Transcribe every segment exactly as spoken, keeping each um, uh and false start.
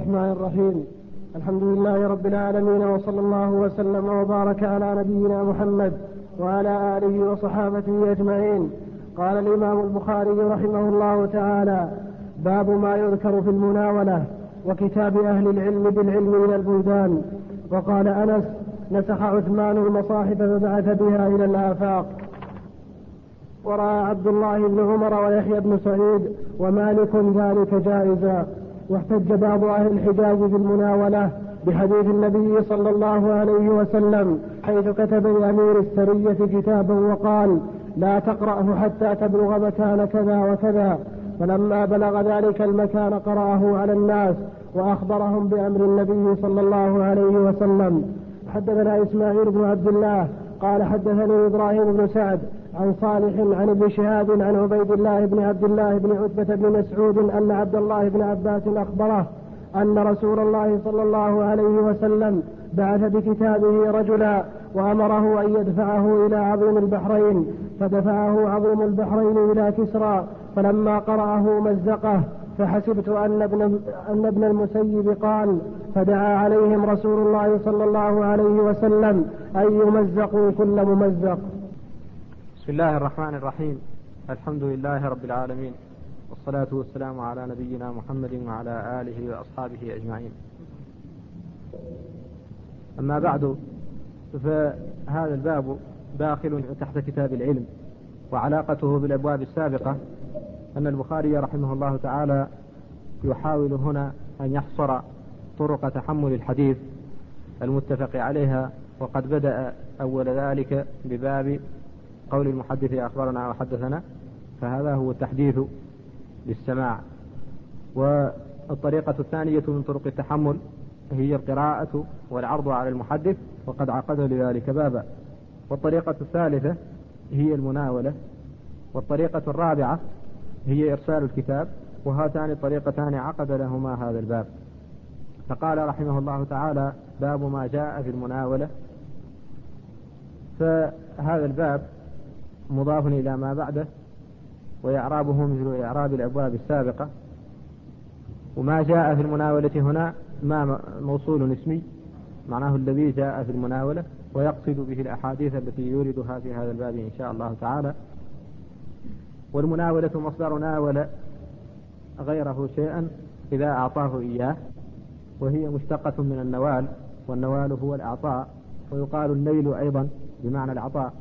الرحمن الرحيم. الحمد لله رب العالمين، وصلى الله وسلم وبارك على نبينا محمد وعلى آله وصحابته أجمعين. قال الإمام البخاري رحمه الله تعالى: باب ما يذكر في المناولة وكتاب أهل العلم بالعلم من البلدان. وقال أنس: نسخ عثمان المصاحف فبعث بها إلى الآفاق. ورأى عبد الله بن عمر ويحيى بن سعيد ومالك ذلك جائزا. واحتج بعض أهل الحجاز في المناولة بحديث النبي صلى الله عليه وسلم حيث كتب لأمير السرية كتابا وقال: لا تقرأه حتى تبلغ مكان كذا وكذا. فلما بلغ ذلك المكان قرأه على الناس وأخبرهم بأمر النبي صلى الله عليه وسلم. حدثنا إسماعيل بن عبد الله قال حدثني إبراهيم بن سعد عن صالح عن ابن شهاب عن عبيد الله بن عبد الله بن عتبة بن مسعود أن عبد الله بن عباس أخبره أن رسول الله صلى الله عليه وسلم بعث بكتابه رجلا وأمره أن يدفعه إلى عظيم البحرين، فدفعه عظيم البحرين إلى كسرى، فلما قرأه مزقه، فحسبت أن ابن, أن ابن المسيب قال: فدعا عليهم رسول الله صلى الله عليه وسلم أن يمزقوا كل ممزق. بسم الله الرحمن الرحيم. الحمد لله رب العالمين، والصلاة والسلام على نبينا محمد وعلى آله وأصحابه أجمعين. أما بعد، فهذا الباب داخل تحت كتاب العلم، وعلاقته بالأبواب السابقة أن البخاري رحمه الله تعالى يحاول هنا أن يحصر طرق تحمل الحديث المتفق عليها، وقد بدأ أول ذلك بباب قول المحدث أخبرنا وحدثنا، فهذا هو التحديث بالسماع. والطريقة الثانية من طرق التحمل هي القراءة والعرض على المحدث، وقد عقد لذلك بابا. والطريقة الثالثة هي المناولة. والطريقة الرابعة هي إرسال الكتاب، وهاتان الطريقتان عقد لهما هذا الباب. فقال رحمه الله تعالى: باب ما جاء في المناولة. فهذا الباب مضاف إلى ما بعده، وإعرابه مثل إعراب الأبواب السابقة. وما جاء في المناولة هنا ما موصول اسمي، معناه الذي جاء في المناولة، ويقصد به الأحاديث التي يوردها في هذا الباب إن شاء الله تعالى. والمناولة مصدر ناول غيره شيئا إذا أعطاه إياه، وهي مشتقة من النوال، والنوال هو الأعطاء، ويقال النيل أيضا بمعنى العطاء.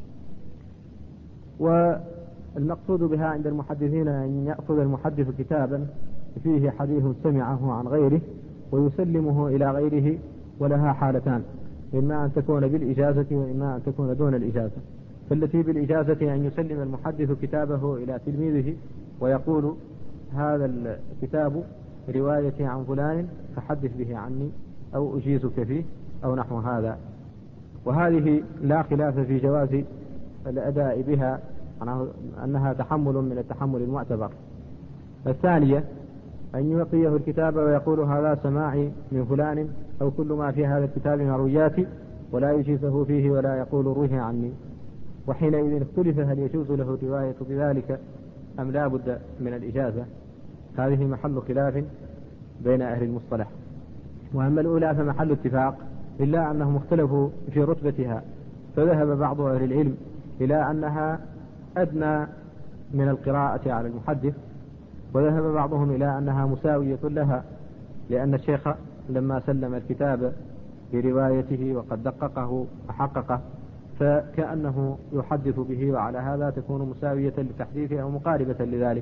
والمقصود بها عند المحدثين أن يأخذ المحدث كتابا فيه حديث سمعه عن غيره ويسلمه إلى غيره، ولها حالتان: إما أن تكون بالإجازة وإما أن تكون دون الإجازة. فالتي بالإجازة أن يسلم المحدث كتابه إلى تلميذه ويقول: هذا الكتاب روايتي عن فلان فحدث به عني، أو أجيزك فيه، أو نحو هذا. وهذه لا خلاف في جواز الأداء بها، أنها تحمل من التحمل المعتبر. الثانية أن يعطيه الكتاب ويقول: هذا سماعي من فلان، أو كل ما في هذا الكتاب مروياتي، ولا يجيزه فيه ولا يقول روه عني. وحينئذ اختلف هل يجوز له الرواية بذلك أم لا بد من الإجازة. هذه محل خلاف بين أهل المصطلح. وأما الأولى فمحل اتفاق، إلا أنهم اختلفوا في رتبتها، فذهب بعض أهل العلم إلى أنها أدنى من القراءة على المحدث، وذهب بعضهم إلى أنها مساوية لها، لأن الشيخ لما سلم الكتاب بروايته وقد دققه وحققه فكأنه يحدث به، وعلى هذا تكون مساوية لتحديثه أو مقاربة لذلك.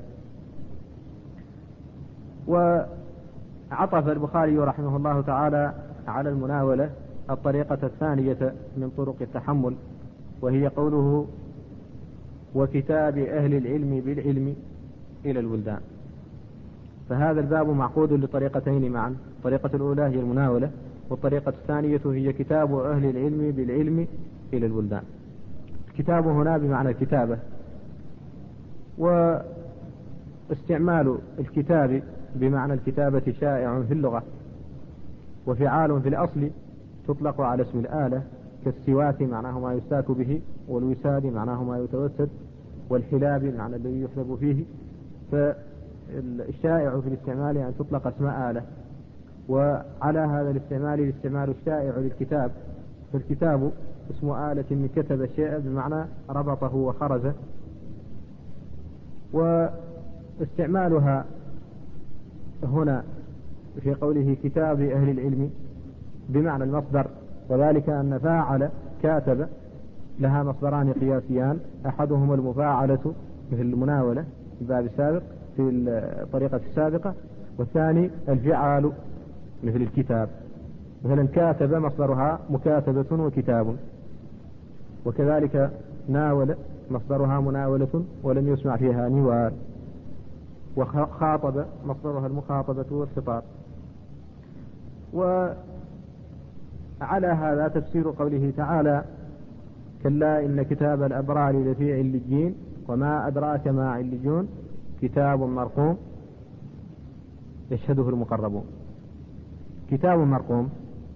وعطف البخاري رحمه الله تعالى على المناولة الطريقة الثانية من طرق التحمل، وهي قوله: وكتاب أهل العلم بالعلم إلى البلدان. فهذا الباب معقود لطريقتين معا: الطريقة الأولى هي المناولة، والطريقة الثانية هي كتاب أهل العلم بالعلم إلى البلدان. الكتاب هنا بمعنى الكتابة، واستعمال الكتاب بمعنى الكتابة شائع في اللغة، وفعال في الأصل تطلق على اسم الآلة، كالسواك معناه ما يستاك به، والوساد معناه ما يتوسد، والحلاب معنى الذي يحلب فيه. فالشائع في الاستعمال أن تطلق اسم آلة. وعلى هذا الاستعمال الاستعمال الشائع للكتاب، فالكتاب اسم آلة من كتب الشيء بمعنى ربطه وخرزه، واستعمالها هنا في قوله كتاب أهل العلم بمعنى المصدر، وذلك أن فاعل كاتب لها مصدران قياسيان، أحدهما المفاعلة مثل المناولة في الباب السابق في الطريقة السابقة، والثاني الفعال مثل الكتاب. مثلا كاتب مصدرها مكاتبة وكتاب، وكذلك ناول مصدرها مناولة ولم يسمع فيها نوال، وخاطب مصدرها المخاطبة والخطاب. وعلى هذا تفسير قوله تعالى كلا إن كتاب الأبرار لفي عليين وما أدراك ما عليون كتاب مرقوم يشهده المقربون. كتاب مرقوم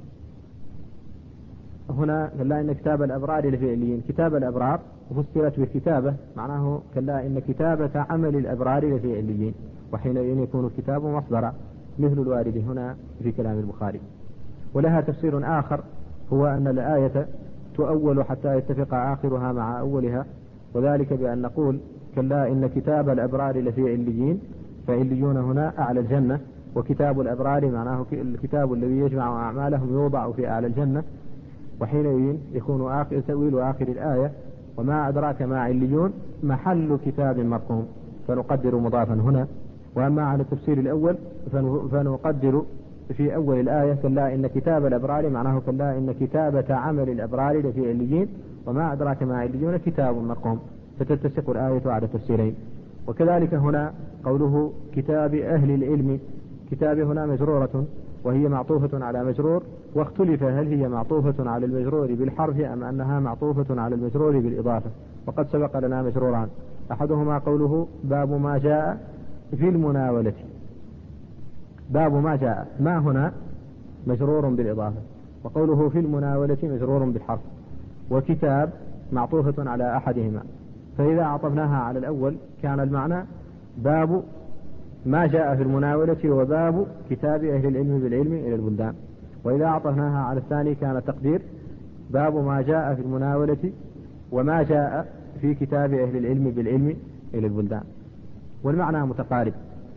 هنا كلا إن كتاب الأبرار لفي عليين، كتاب الأبرار فسرت بالكتابة معناه كلا إن كتابة عمل الأبرار لفي عليين، وحينئذ يكون الكتاب مصدرا مثل الوارد هنا في كلام البخاري. ولها تفسير آخر هو أن الآية تؤول حتى يتفق آخرها مع أولها، وذلك بأن نقول كلا إن كتاب الأبرار لفي عليين، فعليون هنا أعلى الجنة، وكتاب الأبرار معناه الكتاب الذي يجمع أعمالهم يوضع في أعلى الجنة، وحينئذ يكون آخر تأويل آخر الآية وما أدراك ما عليون محل كتاب مرقوم، فنقدر مضافا هنا. وأما على التفسير الأول فنقدر في أول الآية كلا إن كتاب الأبرار معناه كلا إن كتابة عمل الأبرار لفي عليين وما أدراك ما عليون كتاب مرقوم، فتتسق الآية على تفسيرين. وكذلك هنا قوله كتاب أهل العلم، كتاب هنا مجرورة وهي معطوفة على مجرور، واختلف هل هي معطوفة على المجرور بالحرف أم أنها معطوفة على المجرور بالإضافة، وقد سبق لنا مجروران، أحدهما قوله باب ما جاء في المناولة، باب ما جاء ما هنا مجرور بالإضافة، وقوله في المناولة مجرور بالحرف، وكتاب معطوفة على أحدهما، فإذا عطفناها على الأول كان المعنى باب ما جاء في المناولة وباب كتاب أهل العلم بالعلم إلى البلدان، وإذا عطفناها على الثاني كان تقدير باب ما جاء في المناولة وما جاء في كتاب أهل العلم بالعلم إلى البلدان، والمعنى متقارب.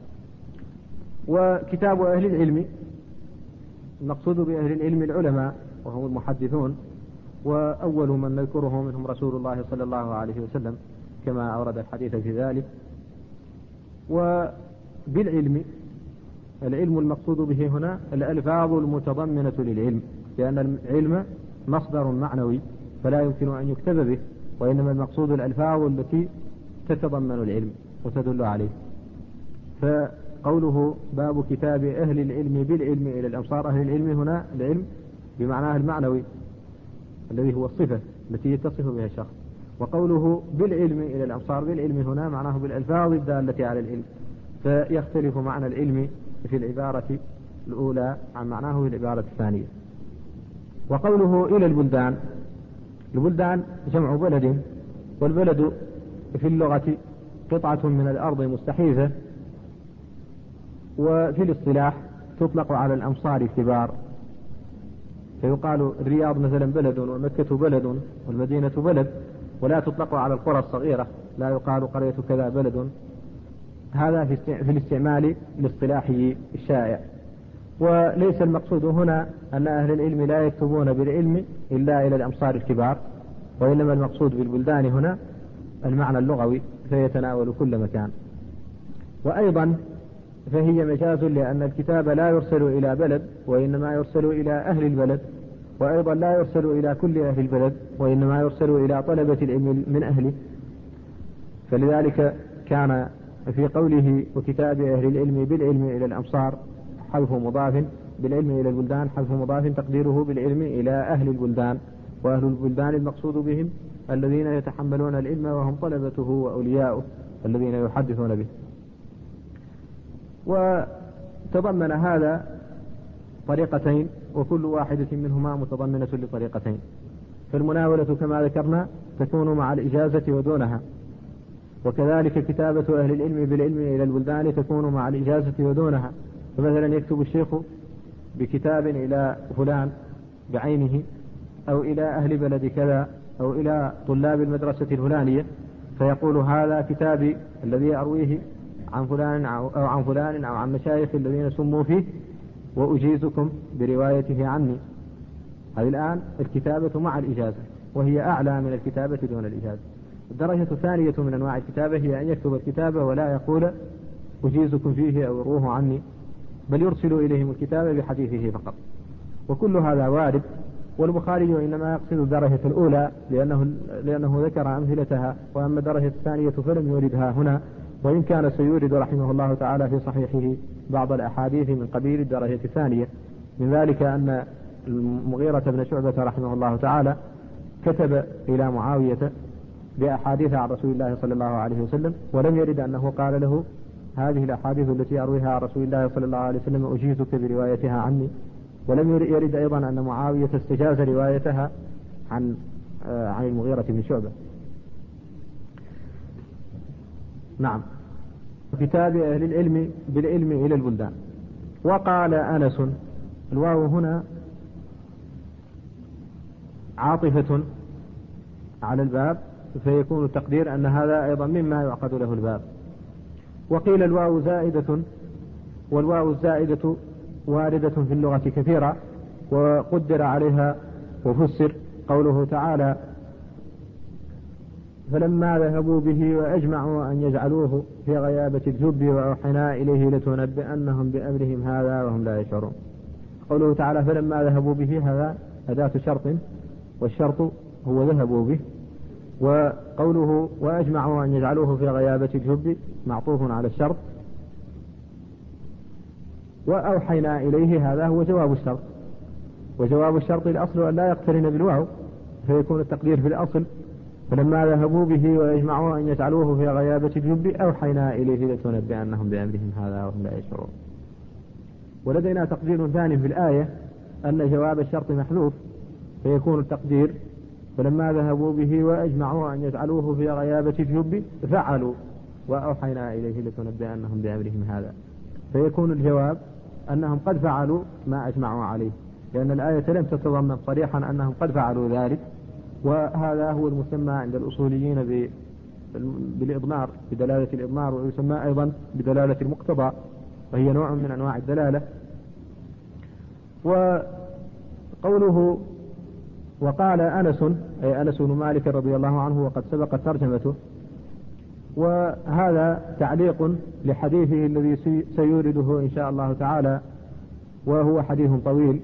وكتاب أهل العلم المقصود بأهل العلم العلماء وهم المحدثون، وأول من نذكره منهم رسول الله صلى الله عليه وسلم كما أورد الحديث في ذلك. وبالعلم العلم المقصود به هنا الألفاظ المتضمنة للعلم، لأن العلم مصدر معنوي فلا يمكن أن يكتب به، وإنما المقصود الألفاظ التي تتضمن العلم وتدل عليه. فقوله باب كتاب أهل العلم بالعلم إلى الأمصار، أهل العلم هنا العلم بمعناه المعنوي الذي هو الصفة التي يتصف بها الشخص، وقوله بالعلم إلى الأمصار بالعلم هنا معناه بالألفاظ الدالة على العلم، فيختلف معنى العلم في العبارة الأولى عن معناه في العبارة الثانية. وقوله إلى البلدان، البلدان جمع بلد، والبلد في اللغة قطعة من الأرض مستحيثة، وفي الاصطلاح تطلق على الأمصار الكبار، فيقال الرياض مثلا بلد، ومكة بلد، والمدينة بلد، ولا تطلق على القرى الصغيرة، لا يقال قرية كذا بلد. هذا في الاستعمال الاصطلاحي الشائع. وليس المقصود هنا أن أهل العلم لا يكتبون بالعلم إلا إلى الأمصار الكبار، وإنما المقصود بالبلدان هنا المعنى اللغوي فيتناول كل مكان. وأيضا فهي مجاز، لأن الكتاب لا يرسل إلى بلد وإنما يرسل إلى أهل البلد، وأيضا لا يرسل إلى كل أهل البلد وإنما يرسل إلى طلبة العلم من أهله. فلذلك كان في قوله وكتاب أهل العلم بالعلم إلى الأمصار حذف مضاف، بالعلم إلى البلدان حذف مضاف تقديره بالعلم إلى أهل البلدان، وأهل البلدان المقصود بهم الذين يتحملون العلم وهم طلبته وأولياؤه الذين يحدثون به. وتضمن هذا طريقتين، وكل واحدة منهما متضمنة لطريقتين. فالمناولة كما ذكرنا تكون مع الإجازة ودونها، وكذلك كتابة أهل العلم بالعلم إلى البلدان تكون مع الإجازة ودونها. فمثلا يكتب الشيخ بكتاب إلى فلان بعينه أو إلى أهل بلد كذا أو إلى طلاب المدرسة الفلانية، فيقول هذا كتابي الذي أرويه عن فلان أو عن فلان أو عن مشايخ الذين سموا فيه وأجيزكم بروايته عني. هذه الآن الكتابة مع الإجازة، وهي أعلى من الكتابة دون الإجازة. الدرجة الثانية من أنواع الكتابة هي أن يكتب الكتابة ولا يقول أجيزكم فيه أو روه عني، بل يرسل إليهم الكتابة بحديثه فقط. وكل هذا وارد، والبخاري إنما يقصد الدرجة الأولى لأنه, لأنه ذكر أمثلتها، وأما الدرجة الثانية فلم يوردها هنا، وإن كان سيورد رحمه الله تعالى في صحيحه بعض الأحاديث من قبيل الدرجة الثانية. من ذلك أن المغيرة بن شعبة رحمه الله تعالى كتب إلى معاوية بأحاديث عن رسول الله صلى الله عليه وسلم، ولم يرد أنه قال له هذه الأحاديث التي أرويها عن رسول الله صلى الله عليه وسلم أجيزك بروايتها عني. ولم يرد أيضا أن معاوية استجاز روايتها عن عن المغيرة بن شعبة. نعم. كتاب أهل العلم بالعلم إلى البلدان. وقال أنس، الواو هنا عاطفة على الباب، فيكون التقدير أن هذا أيضا مما يعقد له الباب. وقيل الواو زائدة، والواو الزائدة واردة في اللغة كثيرة، وقدر عليها وفسر قوله تعالى فلما ذهبوا به وأجمعوا أن يجعلوه في غيابة الجب وأوحينا إليه لتنبئنهم بأمرهم هذا وهم لا يشعرون. قوله تعالى فلما ذهبوا به هذا أداة شرط، والشرط هو ذهبوا به. وقوله وأجمعوا أن يجعلوه في غيابة الجب معطوف على الشرط. وأوحينا إليه هذا هو جواب الشرط، وجواب الشرط الأصل أن لا يقترن بالواو، فيكون التقدير في الأصل فلما ذهبوا به ويجمعوا أن يجعلوه في غيابة الجب أوحينا إليه لتنبئنهم بأمرهم هذا وهم لا يشعرون. ولدينا تقدير ثاني في الآية أن جواب الشرط محذوف، فيكون التقدير فلما ذهبوا به وأجمعوا أن يجعلوه في غيابة الجب فعلوا وأوحينا إليه لتنبئنهم بأمرهم هذا، فيكون الجواب أنهم قد فعلوا ما أجمعوا عليه، لأن الآية لم تتضمن صريحا أنهم قد فعلوا ذلك. وهذا هو المسمى عند الأصوليين بالإضمار، بدلالة الإضمار، ويسمى أيضا بدلالة المقتضى، وهي نوع من أنواع الدلالة. وقوله وقال أنس، أي أنس بن مالك رضي الله عنه، وقد سبقت ترجمته، وهذا تعليق لحديثه الذي سيورده إن شاء الله تعالى، وهو حديث طويل.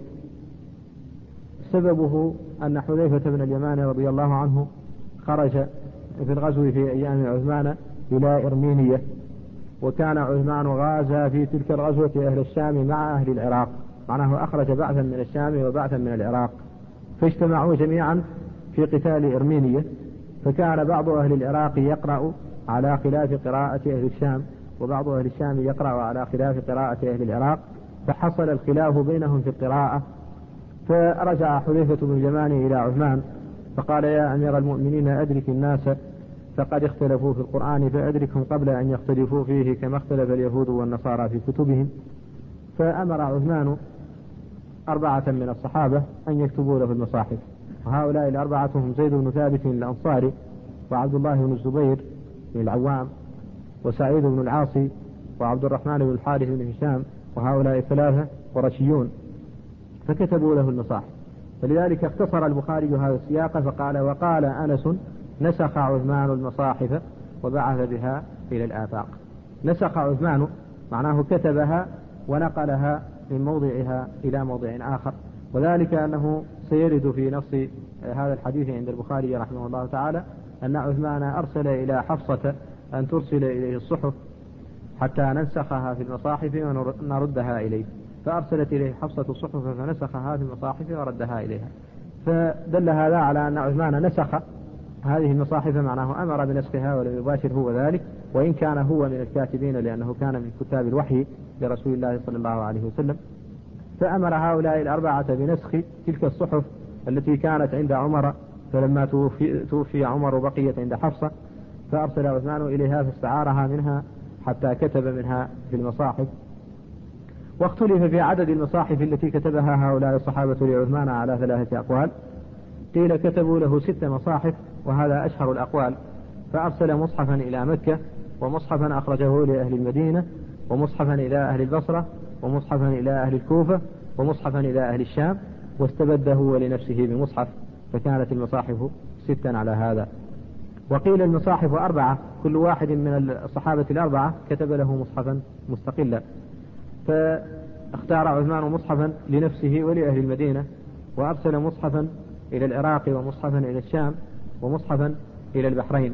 سببه أن حذيفة بن اليمان رضي الله عنه خرج في الغزو في أيام عثمان إلى إرمينية، وكان عثمان غازى في تلك الغزوة أهل الشام مع أهل العراق، معناه أخرج بعثا من الشام وبعثا من العراق، فاجتمعوا جميعا في قتال إرمينية. فكان بعض أهل العراق يقرأ على خلاف قراءة أهل الشام، وبعض أهل الشام يقرأ على خلاف قراءة أهل العراق، فحصل الخلاف بينهم في القراءة. فرجع حذيفة بن اليمان إلى عثمان فقال يا أمير المؤمنين أدرك الناس فقد اختلفوا في القرآن، فأدركهم قبل أن يختلفوا فيه كما اختلف اليهود والنصارى في كتبهم. فأمر عثمان أربعة من الصحابة أن يكتبوا له المصاحف، وهؤلاء الأربعة هم زيد بن ثابت الأنصاري، وعبد الله بن الزبير بن العوام، وسعيد بن العاصي، وعبد الرحمن بن الحارث بن هشام، وهؤلاء الثلاثة قرشيون، فكتبوا له المصاحف. فلذلك اختصر البخاري هذا السياق فقال وقال أنس نسخ عثمان المصاحف وبعث بها إلى الآفاق. نسخ عثمان معناه كتبها ونقلها من موضعها إلى موضع آخر، وذلك أنه سيرد في نص هذا الحديث عند البخاري رحمه الله تعالى أن عثمان أرسل إلى حفصة أن ترسل إليه الصحف حتى ننسخها في المصاحف ونردها إليه، فأرسلت إليه حفصة الصحف فنسخها في المصاحف وردها إليها. فدل هذا على أن عثمان نسخ هذه المصاحف، معناه أمر بنسخها ولم يباشر هو ذلك، وإن كان هو من الكاتبين لأنه كان من كتاب الوحي لرسول الله صلى الله عليه وسلم. فأمر هؤلاء الأربعة بنسخ تلك الصحف التي كانت عند عمر، فلما توفي, توفي عمر بقيت عند حفصة، فأرسل عثمان إليها فاستعارها منها حتى كتب منها في المصاحف. واختلف في عدد المصاحف التي كتبها هؤلاء الصحابة لعثمان على ثلاثة أقوال. قيل كتبوا له ست مصاحف وهذا أشهر الأقوال، فأرسل مصحفا إلى مكة، ومصحفا أخرجه لأهل المدينة، ومصحفا إلى أهل البصرة، ومصحفا إلى أهل الكوفة، ومصحفا إلى أهل الشام، واستبده هو لنفسه بمصحف، فكانت المصاحف ستا على هذا. وقيل المصاحف أربعة، كل واحد من الصحابة الأربعة كتب له مصحفا مستقلا، فاختار عثمان مصحفا لنفسه ولأهل المدينة، وأرسل مصحفا إلى العراق، ومصحفا إلى الشام، ومصحفا إلى البحرين.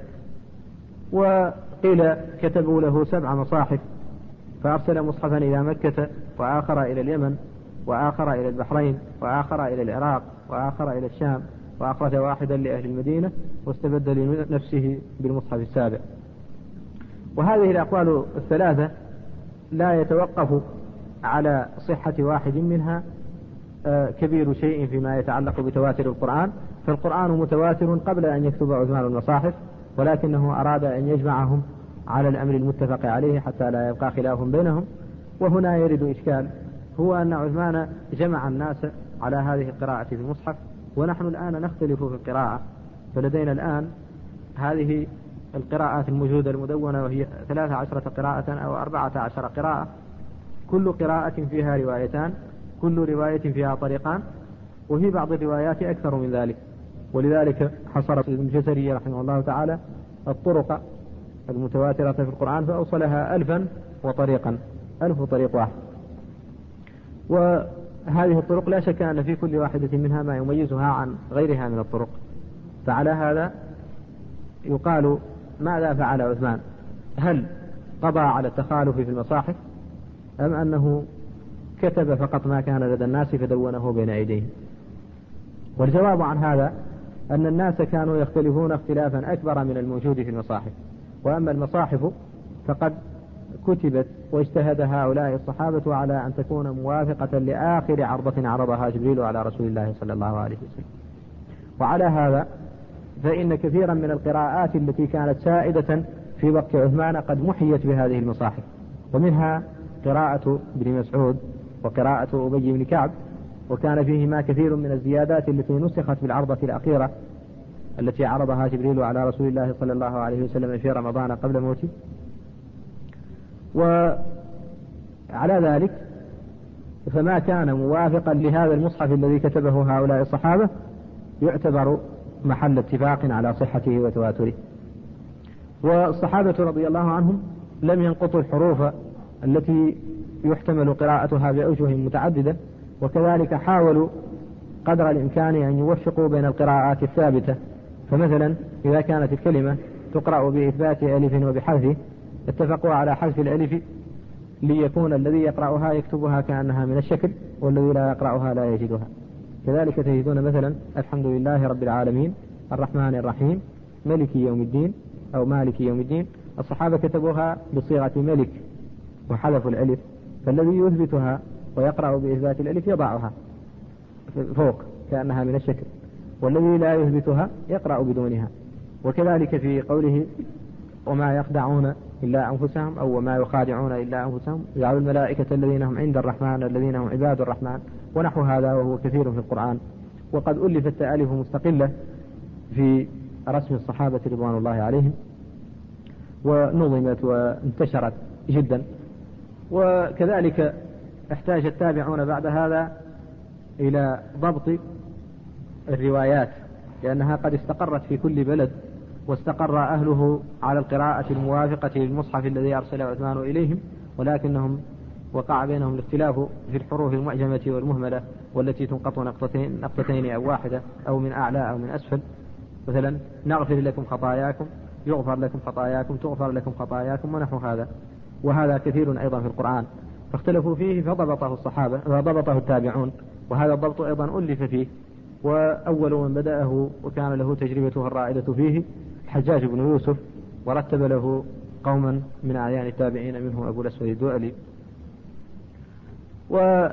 وقيل كتبوا له سبع مصاحف، فأرسل مصحفا إلى مكة، وآخر إلى اليمن، وآخر إلى البحرين، وآخر إلى العراق، وآخر إلى الشام، وأخرج واحدا لأهل المدينة، واستبد لنفسه بالمصحف السابع. وهذه الأقوال الثلاثة لا يتوقف على صحة واحد منها كبير شيء فيما يتعلق بتواتر القرآن، فالقرآن متواتر قبل أن يكتب عثمان المصاحف، ولكنه أراد أن يجمعهم على الأمر المتفق عليه حتى لا يبقى خلاف بينهم. وهنا يرد إشكال، هو أن عثمان جمع الناس على هذه القراءة في المصحف، ونحن الآن نختلف في القراءة، فلدينا الآن هذه القراءات الموجودة المدونة وهي ثلاث عشرة قراءة أو أربعة عشر قراءة، كل قراءة فيها روايتان، كل رواية فيها طريقان، وفي بعض الروايات أكثر من ذلك. ولذلك حصر ابن الجزري رحمه الله تعالى الطرق المتواترة في القرآن فأوصلها ألفا وطريقا، ألف طريق واحد. وهذه الطرق لا شك أن في كل واحدة منها ما يميزها عن غيرها من الطرق. فعلى هذا يقال ماذا فعل عثمان؟ هل قضى على التخالف في المصاحف، أم أنه كتب فقط ما كان لدى الناس فدونه بين أيديهم؟ والجواب عن هذا أن الناس كانوا يختلفون اختلافا أكبر من الموجود في المصاحف. وأما المصاحف فقد كتبت واجتهد هؤلاء الصحابة على أن تكون موافقة لآخر عرضة عرضها جبريل على رسول الله صلى الله عليه وسلم. وعلى هذا فإن كثيرا من القراءات التي كانت سائدة في وقت عثمان قد محيت بهذه المصاحف، ومنها قراءة ابن مسعود وقراءة أبي بن كعب، وكان فيهما كثير من الزيادات التي نسخت بالعرضة الأخيرة التي عرضها جبريل على رسول الله صلى الله عليه وسلم في رمضان قبل موته. وعلى ذلك فما كان موافقا لهذا المصحف الذي كتبه هؤلاء الصحابة يعتبر محل اتفاق على صحته وتواتره. والصحابة رضي الله عنهم لم ينقطوا الحروف التي يحتمل قراءتها بأوجه متعددة، وكذلك حاولوا قدر الإمكان أن يوفقوا بين القراءات الثابتة. فمثلا إذا كانت الكلمة تقرأ بإثبات ألف وبحذف، اتفقوا على حذف الألف ليكون الذي يقرأها يكتبها كأنها من الشكل، والذي لا يقرأها لا يجدها. كذلك تجدون مثلا الحمد لله رب العالمين الرحمن الرحيم ملك يوم الدين أو مالك يوم الدين، الصحابة كتبوها بصيغة ملك وحذفوا الألف، فالذي يثبتها ويقرأ بإثبات الألف يضعها فوق كأنها من الشكل، والذي لا يثبتها يقرأ بدونها. وكذلك في قوله وما يخدعون إلا أنفسهم أو وما يخادعون إلا أنفسهم يجعل الملائكة الذين هم عند الرحمن الذين هم عباد الرحمن، ونحو هذا وهو كثير في القرآن. وقد ألفت تأليف مستقلة في رسم الصحابة رضوان الله عليهم ونظمت وانتشرت جدا. وكذلك احتاج التابعون بعد هذا إلى ضبط الروايات، لأنها قد استقرت في كل بلد واستقر أهله على القراءة الموافقة للمصحف الذي أرسل عثمان إليهم، ولكنهم وقع بينهم الاختلاف في الحروف المعجمة والمهملة والتي تنقط نقطتين, نقطتين أو واحدة أو من أعلى أو من أسفل. مثلا نغفر لكم خطاياكم، يغفر لكم خطاياكم، تغفر لكم خطاياكم، ونحو هذا. وهذا كثير أيضا في القرآن، فاختلفوا فيه فضبطه الصحابة وضبطه التابعون، وهذا الضبط أيضا ألف فيه. وأول من بدأه وكان له تجربته الرائدة فيه الحجاج بن يوسف، ورتب له قوما من أعيان التابعين منهم أبو الأسود الدؤلي. وما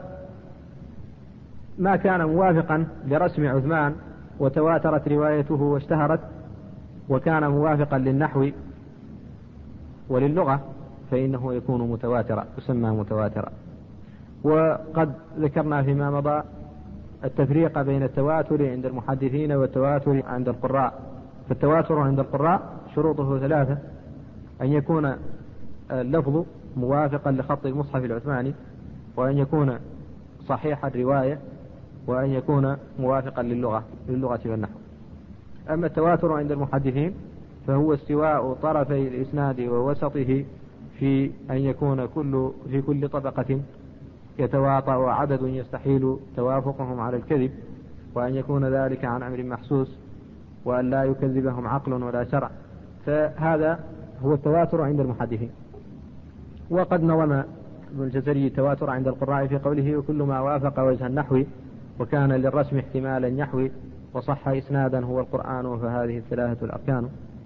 كان موافقا لرسم عثمان وتواترت روايته واشتهرت وكان موافقا للنحو وللغة فإنه يكون متواترا، يسمى متواترا. وقد ذكرنا فيما مضى التفريق بين التواتر عند المحدثين والتواتر عند القراء. فالتواتر عند القراء شروطه ثلاثة: أن يكون اللفظ موافقا لخط المصحف العثماني، وأن يكون صحيح الرواية، وأن يكون موافقا للغة للغة والنحو. أما التواتر عند المحدثين فهو استواء طرفي الإسناد ووسطه في أن يكون كل في كل طبقة يتواطأ عدد يستحيل توافقهم على الكذب، وأن يكون ذلك عن أمر محسوس، وأن لا يكذبهم عقل ولا شرع. فهذا هو التواتر عند المحدثين. وقد نظم ابن الجزري التواتر عند القراء في قوله: وكل ما وافق وجه النحو وكان للرسم احتمالا يحوي وصح إسنادا هو القرآن فهذه الثلاثة الأركان.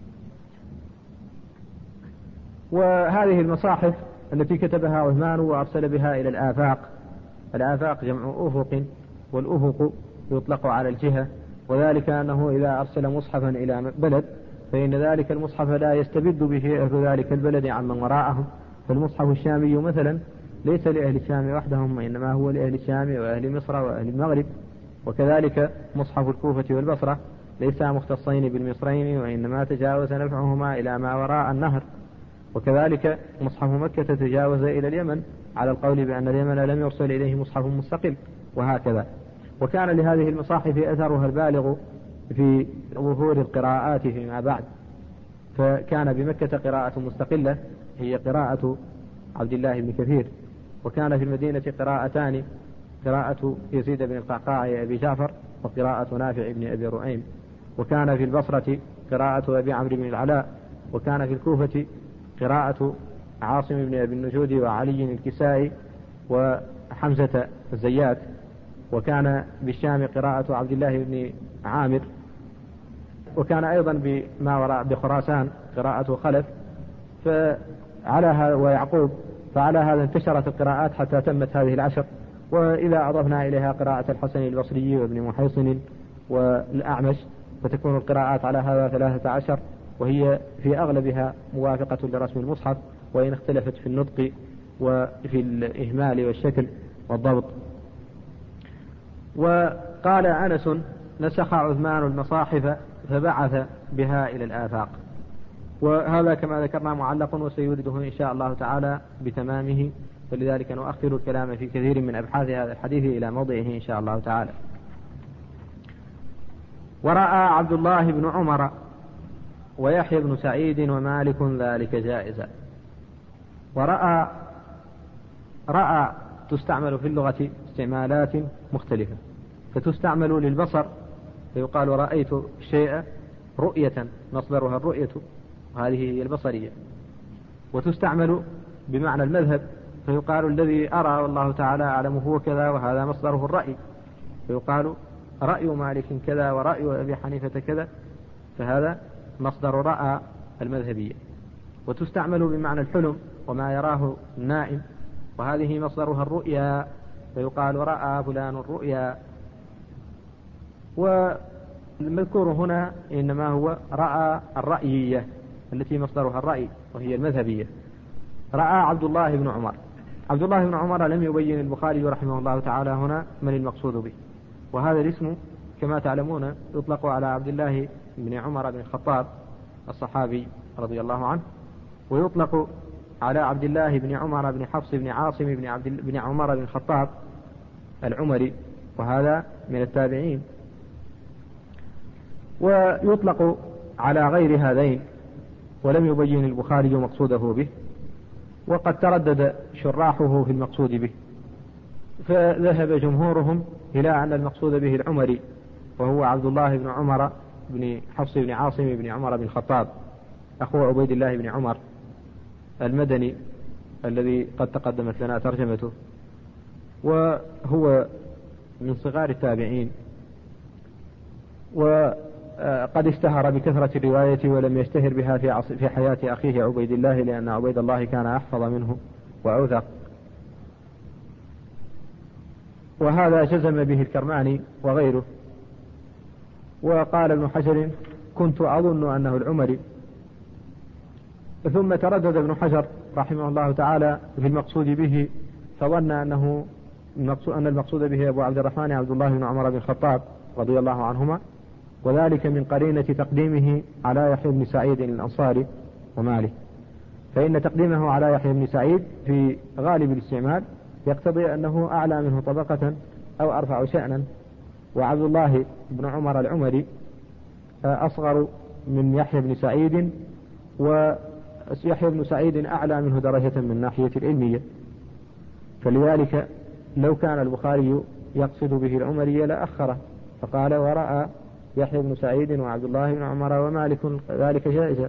وهذه المصاحف التي كتبها عثمان وأرسل بها إلى الآفاق. الآفاق جمع أفق، والأفق يطلق على الجهة، وذلك أنه إذا أرسل مصحفا إلى بلد فإن ذلك المصحف لا يستبد به أهل ذلك البلد عمن وراءهم. فالمصحف الشامي مثلا ليس لأهل الشام وحدهم، وإنما هو لأهل الشام وأهل مصر وأهل المغرب. وكذلك مصحف الكوفة والبصرة ليس مختصين بالمصرين، وإنما تجاوز نفعهما إلى ما وراء النهر. وكذلك مصحف مكة تجاوز إلى اليمن على القول بأن اليمن لم يرسل إليه مصحف مستقل، وهكذا. وكان لهذه المصاحف أثرها البالغ في ظهور القراءات فيما بعد. فكان بمكة قراءة مستقلة هي قراءة عبد الله بن كثير، وكان في المدينة قراءتان: قراءة يزيد بن القعقاع أبي جعفر، وقراءة نافع بن أبي رؤيم. وكان في البصرة قراءة أبي عمرو بن العلاء. وكان في الكوفة قراءة عاصم بن أبي النجود وعلي الكسائي وحمزة الزيات. وكان بالشام قراءة عبد الله بن عامر. وكان أيضا بما وراء بخراسان قراءة خلف فعلى هذا ويعقوب. فعلى هذا انتشرت القراءات حتى تمت هذه العشر. وإذا أضفنا إليها قراءة الحسن البصري وابن محيصن والأعمش فتكون القراءات على هذا ثلاثة عشر، وهي في أغلبها موافقة لرسم المصحف، وإن اختلفت في النطق وفي الإهمال والشكل والضبط. وقال أنس: نسخ عثمان المصاحف فبعث بها إلى الآفاق. وهذا كما ذكرنا معلق، وسيورده إن شاء الله تعالى بتمامه، فلذلك نؤخر الكلام في كثير من أبحاث هذا الحديث إلى موضعه إن شاء الله تعالى. ورأى عبد الله بن عمر ويحيى بن سعيد ومالك ذلك جائزا. ورأى رأى تستعمل في اللغة استعمالات مختلفة، فتستعمل للبصر فيقال رأيت الشيء رؤية، مصدرها الرؤية، وهذه هي البصرية. وتستعمل بمعنى المذهب فيقال الذي أرى والله تعالى أعلم هو كذا، وهذا مصدره الرأي، فيقال رأي مالك كذا ورأي أبي حنيفة كذا، فهذا مصدر رأى المذهبية. وتستعمل بمعنى الحلم وما يراه النائم، وهذه مصدرها الرؤيا، فيقال رأى فلان الرؤيا. والمذكور هنا إنما هو رأى الرأيية التي مصدرها الرأي وهي المذهبية. رأى عبد الله بن عمر. عبد الله بن عمر لم يبين البخاري رحمه الله تعالى هنا من المقصود به، وهذا الاسم كما تعلمون يطلق على عبد الله بن عمر بن الخطاب الصحابي رضي الله عنه، ويطلق على عبد الله بن عمر بن حفص بن عاصم بن عبد بن عمر بن الخطاب العمري، وهذا من التابعين. ويطلق على غير هذين، ولم يبين البخاري مقصوده به، وقد تردد شراحه في المقصود به، فذهب جمهورهم إلى أن المقصود به العمري، وهو عبد الله بن عمر بن حفص بن عاصم بن عمر بن الخطاب أخو عبيد الله بن عمر المدني الذي قد تقدمت لنا ترجمته، وهو من صغار التابعين، وقد اشتهر بكثرة الرواية ولم يشتهر بها في في حياة أخيه عبيد الله، لأن عبيد الله كان أحفظ منه وأوثق. وهذا جزم به الكرماني وغيره. وقال ابن حجر: كنت أظن أنه العمري. ثم تردد ابن حجر رحمه الله تعالى في المقصود به، فظن أنه أن المقصود به أبو عبد الرحمن عبد الله بن عمر بن الخطاب رضي الله عنهما، وذلك من قرينة تقديمه على يحيى بن سعيد الأنصاري وماله، فإن تقديمه على يحيى بن سعيد في غالب الاستعمال يقتضي أنه أعلى منه طبقة أو أرفع شأنا، وعبد الله بن عمر العمري أصغر من يحيى بن سعيد، ويحيى بن سعيد أعلى منه درجة من ناحية العلمية، فلذلك لو كان البخاري يقصد به العمري لأخره فقال ورأى يحيى بن سعيد وعبد الله بن عمر ومالك ذلك جائزا.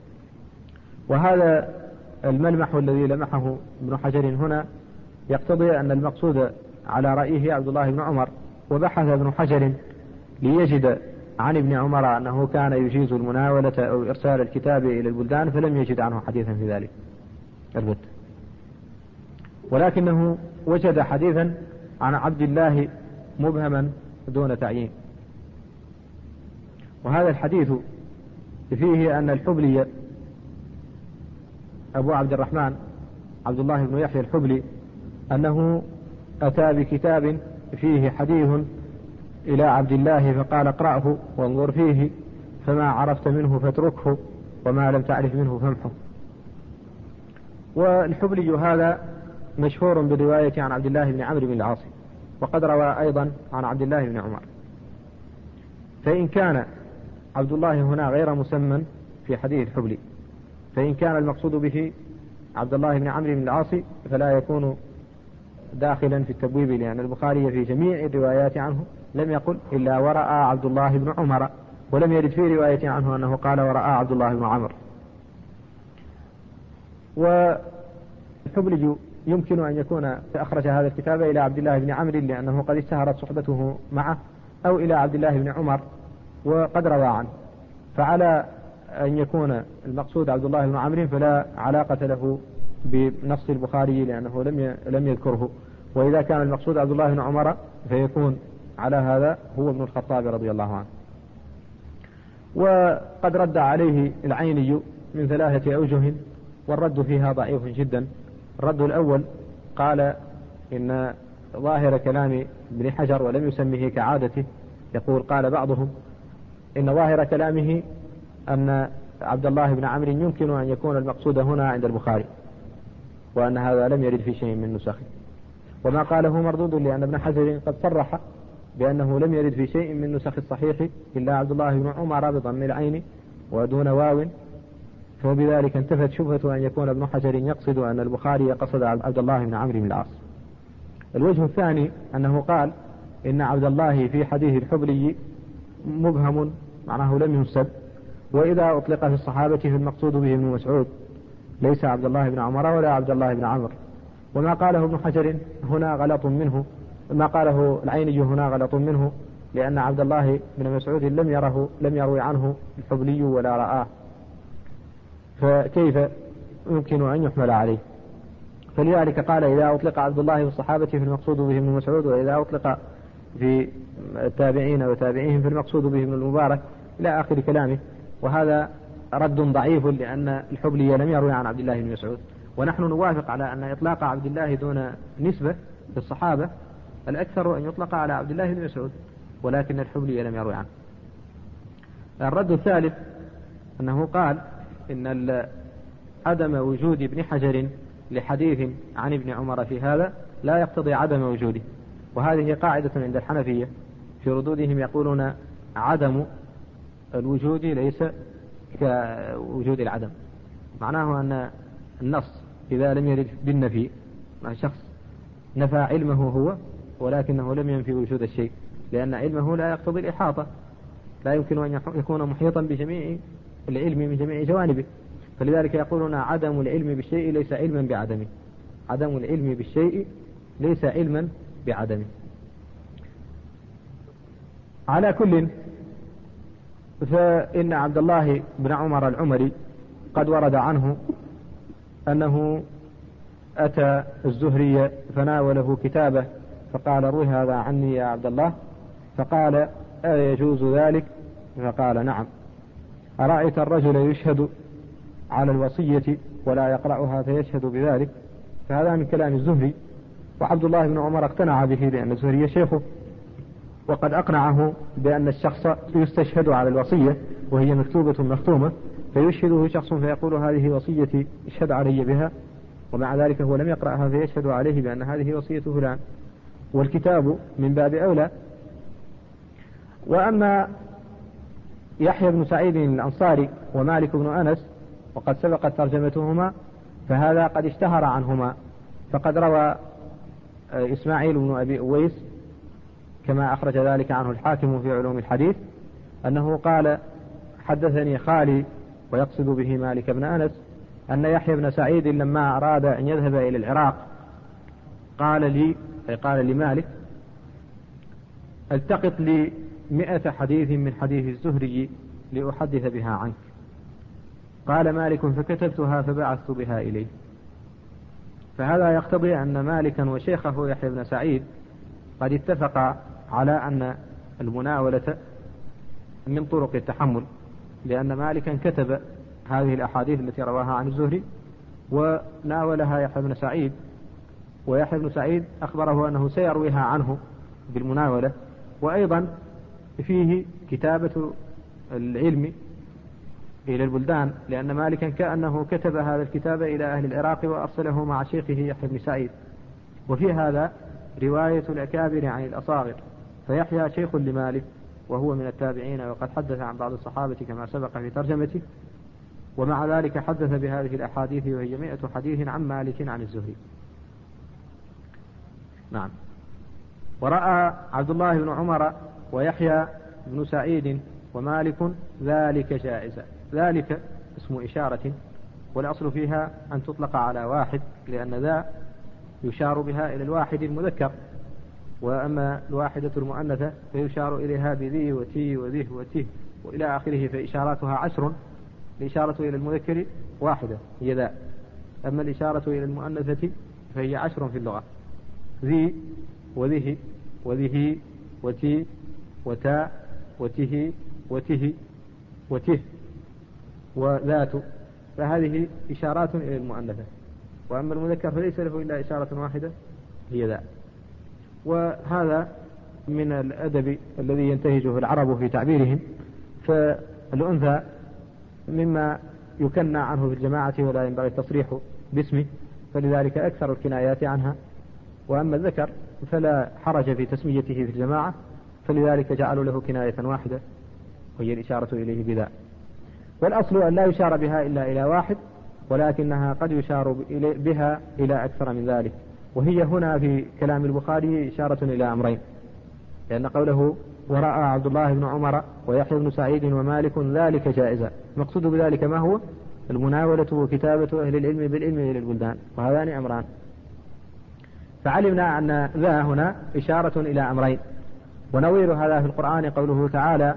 وهذا الملمح الذي لمحه ابن حجر هنا يقتضي أن المقصود على رأيه عبد الله بن عمر، وبحث ابن حجر ليجد عن ابن عمر أنه كان يجيز المناولة أو إرسال الكتاب إلى البلدان، فلم يجد عنه حديثا في ذلك البت، ولكنه وجد حديثا عن عبد الله مبهما دون تعيين. وهذا الحديث فيه أن الحبلي أبو عبد الرحمن عبد الله بن يحيى الحبلي أنه أتى بكتاب فيه حديث إلى عبد الله فقال اقرأه وانظر فيه، فما عرفت منه فاتركه وما لم تعرف منه فامحه. والحبلي هذا مشهور بالرواية عن عبد الله بن عمرو بن العاص، وقد روى أيضا عن عبد الله بن عمر. فإن كان عبد الله هنا غير مسمى في حديث الحبلي، فإن كان المقصود به عبد الله بن عمرو بن العاص فلا يكون داخلا في التبويب، لأن البخاري في جميع الروايات عنه لم يقل إلا ورأى عبد الله بن عمر، ولم يرد في رواية عنه أنه قال ورأى عبد الله بن عمرو. والحبلي يمكن أن يكون أخرج هذا الكتاب إلى عبد الله بن عمرو لأنه قد اشتهرت صحبته معه، أو إلى عبد الله بن عمر وقد روى عنه، فعلى أن يكون المقصود عبد الله بن عمرو فلا علاقة له بنص البخاري لأنه لم لم يذكره، وإذا كان المقصود عبد الله بن عمر فيكون على هذا هو ابن الخطاب رضي الله عنه. وقد رد عليه العيني من ثلاثة أوجه، والرد فيها ضعيف جدا. الرد الأول قال إن ظاهر كلام ابن حجر، ولم يسميه كعادته، يقول قال بعضهم إن ظاهر كلامه أن عبد الله بن عمرو يمكن أن يكون المقصود هنا عند البخاري، وأن هذا لم يرد في شيء من نسخه. وما قاله مردود، لأن ابن حجر قد صرح بأنه لم يرد في شيء من نسخ الصحيح إلا عبد الله بن عمر بضم العين ودون واو، فبذلك انتفت شبهة أن يكون ابن حجر يقصد أن البخاري قصد عبد الله بن عمرو بن العاص. الوجه الثاني أنه قال إن عبد الله في حديث الحبلي مبهم، معناه لم ينسب، وإذا أطلق في الصحابة فالمقصود به ابن مسعود ليس عبد الله بن عمر ولا عبد الله بن عمرو. وما قاله ابن حجر هنا غلط منه، ما قاله العيني هنا غلط منه، لأن عبد الله بن مسعود لم يره لم يروي عنه الحبلي ولا رآه، فكيف يمكن أن يحمل عليه؟ فلذلك قال إذا أطلق عبد الله في الصحابة فالمقصود به ابن مسعود، وإذا أطلق في التابعين وتابعيهم فالمقصود به ابن المبارك، إلى آخر كلامه. وهذا رد ضعيف، لأن الحبلي لم يروي عن عبد الله بن مسعود، ونحن نوافق على أن إطلاق عبد الله دون نسبة في الصحابة الأكثر أن يطلق على عبد الله بن مسعود، ولكن الحبلي لم يروي عنه. الرد الثالث أنه قال إن عدم وجود ابن حجر لحديث عن ابن عمر في هذا لا يقتضي عدم وجوده، وهذه قاعدة عند الحنفية في ردودهم، يقولون عدم الوجود ليس كوجود العدم، معناه أن النص إذا لم يرد بالنفي، مع شخص نفى علمه هو ولكنه لم ينفي وجود الشيء، لأن علمه لا يقتضي الإحاطة، لا يمكن أن يكون محيطا بجميع العلم من جميع جوانبه، فلذلك يقولون عدم العلم بالشيء ليس علما بعدمه، عدم العلم بالشيء ليس علما بعدمه. على كل، فإن عبد الله بن عمر العمري قد ورد عنه أنه أتى الزهري فناوله كتابه فقال روي هذا عني يا عبد الله، فقال أيجوز ذلك؟ فقال نعم. أرأيت الرجل يشهد على الوصية ولا يقرأها فيشهد بذلك؟ فهذا من كلام الزهري، وعبد الله بن عمر اقتنع به لأن الزهري شيخه، وقد أقنعه بأن الشخص يستشهد على الوصية وهي مكتوبة مختومة، فيشهده شخص فيقول هذه وصيتي اشهد علي بها، ومع ذلك هو لم يقرأها فيشهد عليه بأن هذه وصية فلان، والكتاب من باب أولى. وأما يحيى بن سعيد الأنصاري ومالك بن أنس وقد سبقت ترجمتهما، فهذا قد اشتهر عنهما، فقد روى إسماعيل بن أبي أويس كما أخرج ذلك عنه الحاكم في علوم الحديث أنه قال حدثني خالي، ويقصد به مالك بن أنس، أن يحيى بن سعيد لما أراد أن يذهب إلى العراق قال لي أي قال لمالك التقط لي مئة حديث من حديث الزهري لأحدث بها عنك. قال مالك فكتبتها فبعثت بها إليه. فهذا يقتضي أن مالكا وشيخه يحيى بن سعيد قد اتفقا على أن المناولة من طرق التحمل، لأن مالكا كتب هذه الأحاديث التي رواها عن الزهري وناولها يحيى بن سعيد، ويحيى بن سعيد أخبره أنه سيرويها عنه بالمناولة. وأيضا فيه كتابة العلم إلى البلدان، لأن مالكا كأنه كتب هذا الكتاب إلى أهل العراق وأرسله مع شيخه يحيى بن سعيد. وفي هذا رواية الأكابر عن الأصاغر، فيحيى شيخ لمالك وهو من التابعين، وقد حدث عن بعض الصحابة كما سبق في ترجمته، ومع ذلك حدث بهذه الأحاديث وهي مئة حديث عن مالك عن الزهري. نعم. ورأى عبد الله بن عمر ويحيى بن سعيد ومالك ذلك جائزا. ذلك اسم إشارة، والأصل فيها أن تطلق على واحد، لأن ذا يشار بها إلى الواحد المذكر، وأما الواحدة المؤنثة فيشار إليها بذي وتي وذه وته وإلى آخره، فإشاراتها عشر. الإشارة إلى المذكر واحدة هي ذا، أما الإشارة إلى المؤنثة فهي عشر في اللغة: ذي وذه وذه وتي وتا وته وته وته وذات، فهذه إشارات إلى المؤنثة. وأما المذكر فليس له إلا إشارة واحدة هي ذا. وهذا من الأدب الذي ينتهجه العرب في تعبيرهم. فالأنثى مما يكنى عنه في الجماعة ولا ينبغي التصريح باسمه، فلذلك أكثر الكنايات عنها. وأما الذكر فلا حرج في تسميته في الجماعة، فلذلك جعلوا له كناية واحدة وهي الإشارة إليه بذا. والأصل أن لا يشار بها إلا إلى واحد، ولكنها قد يشار بها إلى أكثر من ذلك. وهي هنا في كلام البخاري إشارة إلى أمرين، لأن قوله ورأى عبد الله بن عمر ويحيى بن سعيد ومالك ذلك جائزا، المقصود بذلك ما هو؟ المناولة وكتابة أهل العلم بالعلم إلى البلدان، وهذان أمران. فعلمنا أن ذا هنا إشارة إلى أمرين. ونوير هذا في القرآن قوله تعالى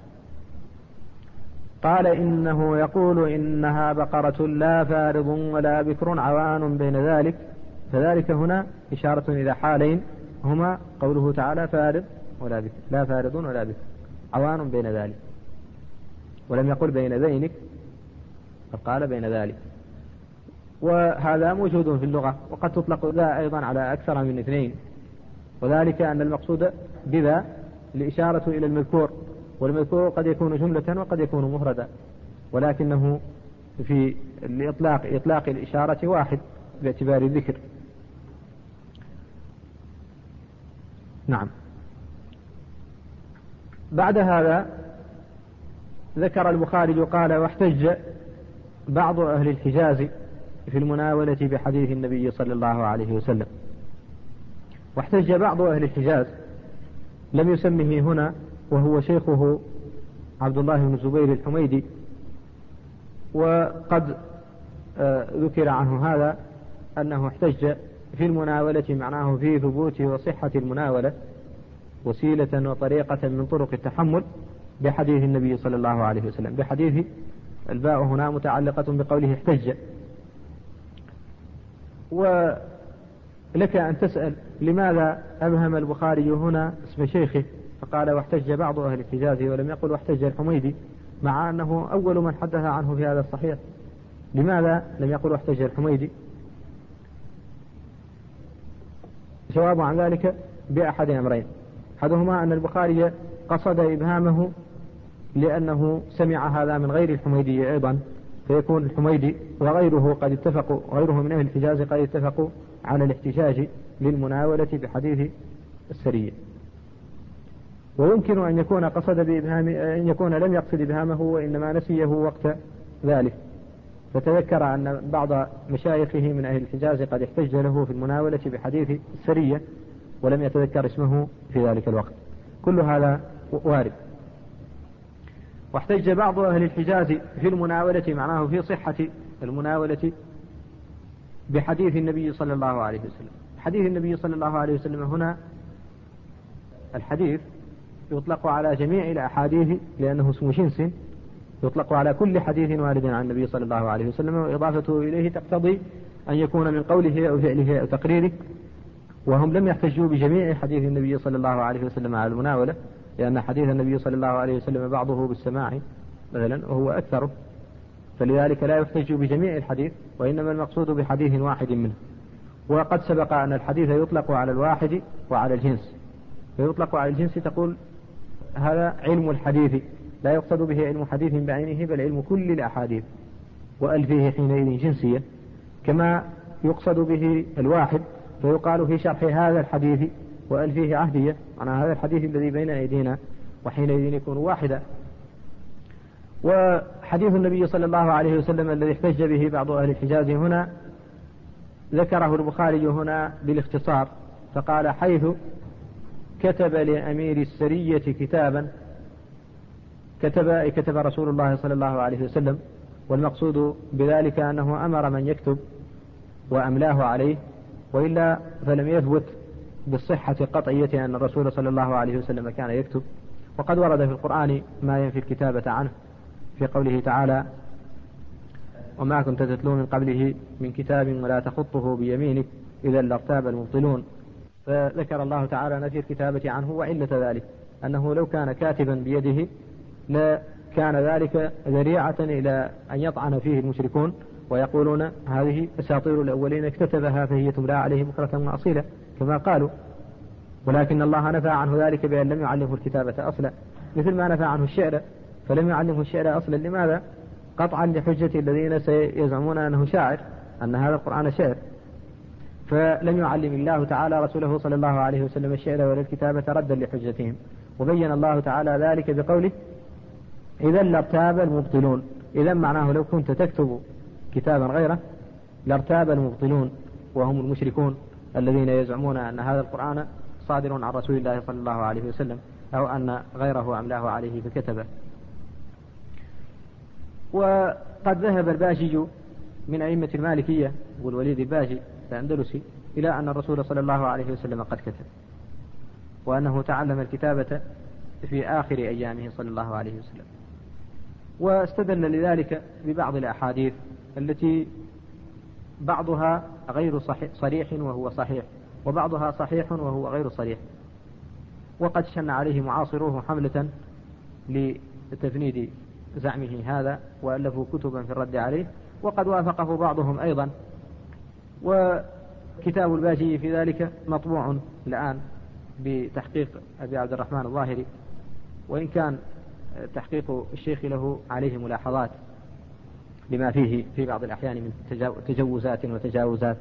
قال إنه يقول إنها بقرة لا فارض ولا بكر عوان بين ذلك. فذلك هنا إشارة إلى حالين، هما قوله تعالى فارض ولا بكر، لا فارض ولا بكر، عوان بين ذلك، ولم يقل بين ذينك، فقال بين ذلك. وهذا موجود في اللغة، وقد تطلق ذا أيضا على أكثر من اثنين، وذلك أن المقصود بذا الإشارة إلى المذكور، والمذكور قد يكون جملة وقد يكون مفردا، ولكنه في الإطلاق إطلاق الإشارة واحد باعتبار الذكر. نعم. بعد هذا ذكر البخاري قال واحتج بعض أهل الحجاز في المناولة بحديث النبي صلى الله عليه وسلم. واحتج بعض أهل الحجاز لم يسمه هنا، وهو شيخه عبد الله بن الزبير الحميدي، وقد آه ذكر عنه هذا أنه احتج في المناولة معناه في ثبوت وصحة المناولة وسيلة وطريقة من طرق التحمل بحديث النبي صلى الله عليه وسلم. بحديث الباء هنا متعلقة بقوله احتج. ولك أن تسأل لماذا أبهم البخاري هنا اسم شيخه فقال واحتج بعض أهل الحجاز ولم يقل واحتج الحميدي، مع أنه أول من حدث عنه في هذا الصحيح؟ لماذا لم يقل واحتج الحميدي؟ جواب عن ذلك بأحد أمرين. أحدهما أن البخاري قصد إبهامه لأنه سمع هذا من غير الحميدي أيضا، فيكون الحميدي وغيره قد اتفقوا غيره من أهل الحجاز قد اتفقوا على الاحتجاج للمناولة بحديث السرية. ويمكن أن يكون قصد بإبهام أن يكون لم يقصد إبهامه وإنما نسيه وقت ذلك، فتذكر أن بعض مشايخه من أهل الحجاز قد احتج له في المناولة بحديث السرية ولم يتذكر اسمه في ذلك الوقت. كل هذا وارد. واحتج بعض أهل الحجاز في المناولة معناه في صحة المناولة بحديث النبي صلى الله عليه وسلم. حديث النبي صلى الله عليه وسلم هنا الحديث يطلق على جميع الأحاديث لأنه اسم جنس، يطلق على كل حديث وارد عن النبي صلى الله عليه وسلم، وإضافته إليه تقتضي أن يكون من قوله أو فعله أو تقريره. وهم لم يحتجوا بجميع حديث النبي صلى الله عليه وسلم على المناولة، لأن حديث النبي صلى الله عليه وسلم بعضه بالسماع مثلا وهو أكثره، فلذلك لا يحتج بجميع الحديث، وإنما المقصود بحديث واحد منه. وقد سبق أن الحديث يطلق على الواحد وعلى الجنس، فيطلق على الجنس تقول هذا علم الحديث، لا يقصد به علم حديث بعينه بل علم كل الأحاديث، وأل فيه حينئذ جنسية. كما يقصد به الواحد فيقال في شرح هذا الحديث وأل فيه عهدية، معنى هذا الحديث الذي بين أيدينا، وحينئذ يكون واحدا. وحديث النبي صلى الله عليه وسلم الذي احتج به بعض أهل الحجاز هنا ذكره البخاري هنا بالاختصار، فقال حيث كتب لأمير السرية كتابا، كتب كتب رسول الله صلى الله عليه وسلم، والمقصود بذلك أنه أمر من يكتب وأملاه عليه، وإلا فلم يثبت بالصحة قطعية أن الرسول صلى الله عليه وسلم كان يكتب. وقد ورد في القرآن ما ينفي الكتابة عنه في قوله تعالى وما كنت تتلو من قبله من كتاب ولا تخطه بيمينك إذا لارتاب المبطلون. فذكر الله تعالى نفي الكتابة عنه، وعلة ذلك أنه لو كان كاتبا بيده لكان ذلك ذريعة إلى أن يطعن فيه المشركون ويقولون هذه أساطير الأولين اكتتبها فهي تملى عليه بكرة وأصيلا كما قالوا. ولكن الله نفى عنه ذلك بأن لم يعلمه الكتابة أصلا، مثل ما نفى عنه الشعر فلم يعلمه الشعر أصلا. لماذا؟ قطعا لحجة الذين سيزعمون أنه شاعر، أن هذا القرآن شعر. فلم يعلم الله تعالى رسوله صلى الله عليه وسلم الشعر ولا الكتابة ردا لحجتهم. وبين الله تعالى ذلك بقوله إذا لارتاب المبطلون. إذا معناه لو كنت تكتب كتابا غيره لارتاب المبطلون، وهم المشركون الذين يزعمون أن هذا القرآن صادر عن رسول الله صلى الله عليه وسلم، أو أن غيره أملاه عليه فكتبه. وقد ذهب الباجي من أئمة المالكية والوليد الباجي الأندلسي إلى أن الرسول صلى الله عليه وسلم قد كتب، وأنه تعلم الكتابة في آخر أيامه صلى الله عليه وسلم. واستدل لذلك ببعض الأحاديث التي بعضها غير صريح وهو صحيح، وبعضها صحيح وهو غير صريح. وقد شن عليه معاصروه حملة لتفنيد زعمه هذا، وألفوا كتبا في الرد عليه، وقد وافقه بعضهم أيضا. وكتاب الباجي في ذلك مطبوع الآن بتحقيق أبي عبد الرحمن الظاهري، وإن كان تحقيق الشيخ له عليه ملاحظات لما فيه في بعض الأحيان من تجوزات وتجاوزات.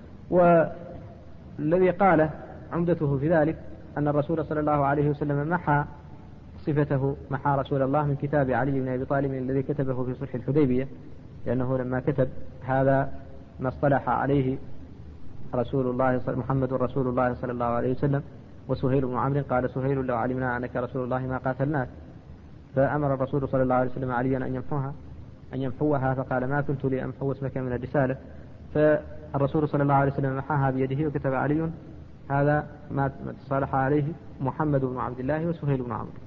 والذي قال عمدته في ذلك أن الرسول صلى الله عليه وسلم محى صفته، محى رسول الله من كتاب علي بن أبي طالب الذي كتبه في صلح الحديبية، لأنه لما كتب هذا ما اصطلح عليه رسول الله محمد رسول الله صلى الله عليه وسلم وسهيل بن عمرو، قال سهيل لو علمنا أنك رسول الله ما قاتلناك، فأمر الرسول صلى الله عليه وسلم عليا أن يمحوها أن يمحوها فقال ما كنت لأمحو اسمك من الرسالة. فالرسول صلى الله عليه وسلم محاها بيده وكتب علي هذا ما تصالح عليه محمد بن عبد الله وسهيل بن عمرو.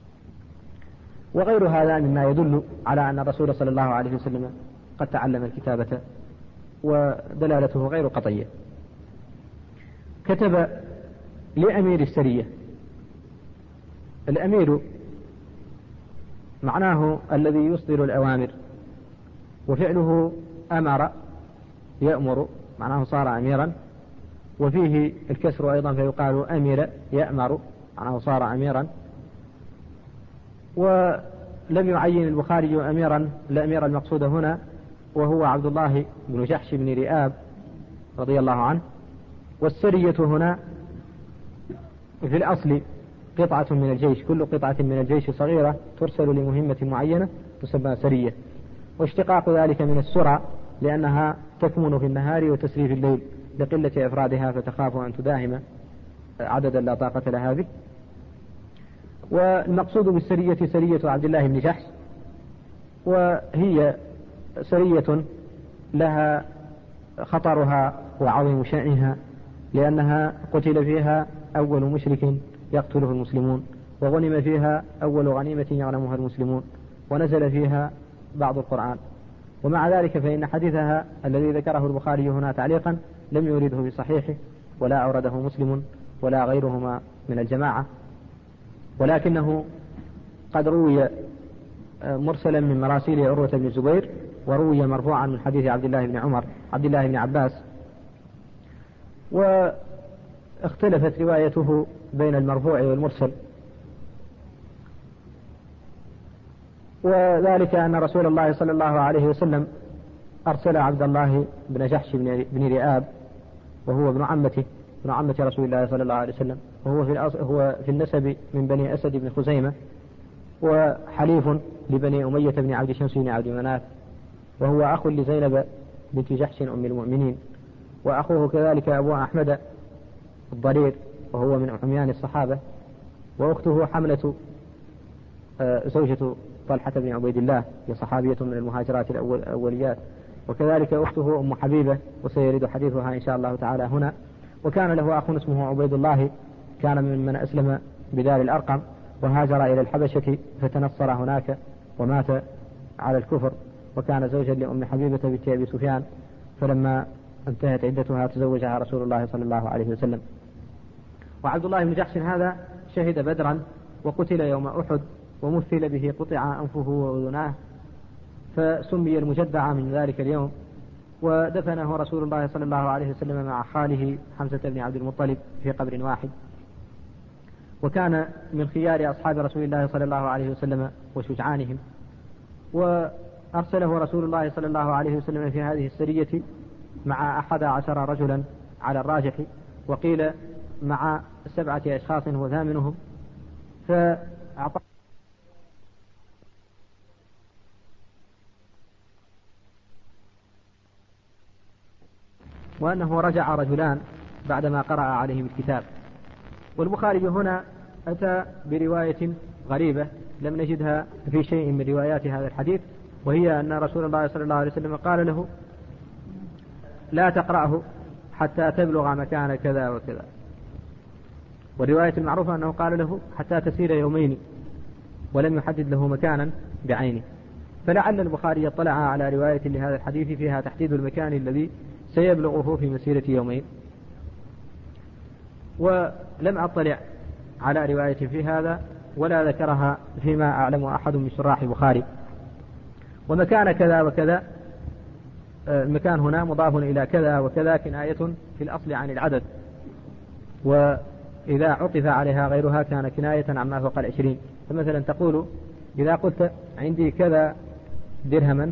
وغير هذا مما يدل على أن الرسول صلى الله عليه وسلم قد تعلم الكتابة، ودلالته غير قطعية. كتب لأمير السرية. الأمير معناه الذي يصدر الأوامر، وفعله أمر يأمر، معناه صار أميرا. وفيه الكسر أيضا فيقال أمير يأمر معناه صار أميرا. ولم يعين البخاري أميرا الأمير المقصود هنا وهو عبد الله بن جحش بن رئاب رضي الله عنه. والسرية هنا في الأصل قطعة من الجيش، كل قطعة من الجيش صغيرة ترسل لمهمة معينة تسمى سرية، واشتقاق ذلك من السرعة لأنها تكمن في النهار وتسري في الليل لقلة أفرادها فتخاف أن تداهم عددا لا طاقة لها به. والمقصود بالسرية سرية عبد الله بن جحش، وهي سرية لها خطرها وعظيم شأنها لأنها قتل فيها أول مشرك يقتله المسلمون، وغنم فيها أول غنيمة يغنمها المسلمون، ونزل فيها بعض القرآن. ومع ذلك فإن حديثها الذي ذكره البخاري هنا تعليقا لم يورده في صحيحه ولا أورده مسلم ولا غيرهما من الجماعة، ولكنه قد روي مرسلا من مراسيل عروة بن الزبير، وروي مرفوعا من حديث عبد الله بن عمر عبد الله بن عباس، واختلفت روايته بين المرفوع والمرسل. وذلك أن رسول الله صلى الله عليه وسلم أرسل عبد الله بن جحش بن رئاب وهو ابن عمته ابن عمة رسول الله صلى الله عليه وسلم، وهو في هو في النسب من بني أسد بن خزيمة، وحليف لبني أمية بن عبد شمس بن عبد مناف، وهو أخ لزينب بنت جحش أم المؤمنين، وأخوه كذلك أبو أحمد الضرير وهو من عميان الصحابة، وأخته حملة زوجة طلحة بن عبيد الله هي صحابية من المهاجرات الأوليات، وكذلك أخته أم حبيبة وسيرد حديثها إن شاء الله تعالى هنا. وكان له أخ اسمه عبيد الله كان من أسلم بدار الأرقم وهاجر إلى الحبشة فتنصر هناك ومات على الكفر، وكان زوجا لأم حبيبة بنت أبي سفيان، فلما انتهت عدتها تزوجها رسول الله صلى الله عليه وسلم. وعبد الله بن جحش هذا شهد بدرا وقتل يوم أحد، ومثل به قطع أنفه وأذناه فسمي المجدع من ذلك اليوم، ودفنه رسول الله صلى الله عليه وسلم مع خاله حمزة بن عبد المطلب في قبر واحد. وكان من خيار أصحاب رسول الله صلى الله عليه وسلم وشجعانهم، وأرسله رسول الله صلى الله عليه وسلم في هذه السرية مع أحد عشر رجلا على الراجح، وقيل مع سبعة أشخاص وثامنهم، فأعطى وأنه رجع رجلان بعدما قرأ عليهم الكتاب. والبخاري هنا أتى برواية غريبة لم نجدها في شيء من روايات هذا الحديث، وهي أن رسول الله صلى الله عليه وسلم قال له لا تقرأه حتى تبلغ مكان كذا وكذا، والرواية المعروفة أنه قال له حتى تسير يومين، ولم يحدد له مكانا بعينه. فلعل البخاري يطلع على رواية لهذا الحديث فيها تحديد المكان الذي سيبلغه في مسيرة يومين، ولم أطلع على رواية في هذا ولا ذكرها فيما أعلم أحد من شراح البخاري. ومكان كذا وكذا، المكان هنا مضاف إلى كذا وكذا كناية في الأصل عن العدد، وإذا عطف عليها غيرها كان كناية عما فوق العشرين. فمثلا تقول إذا قلت عندي كذا درهما،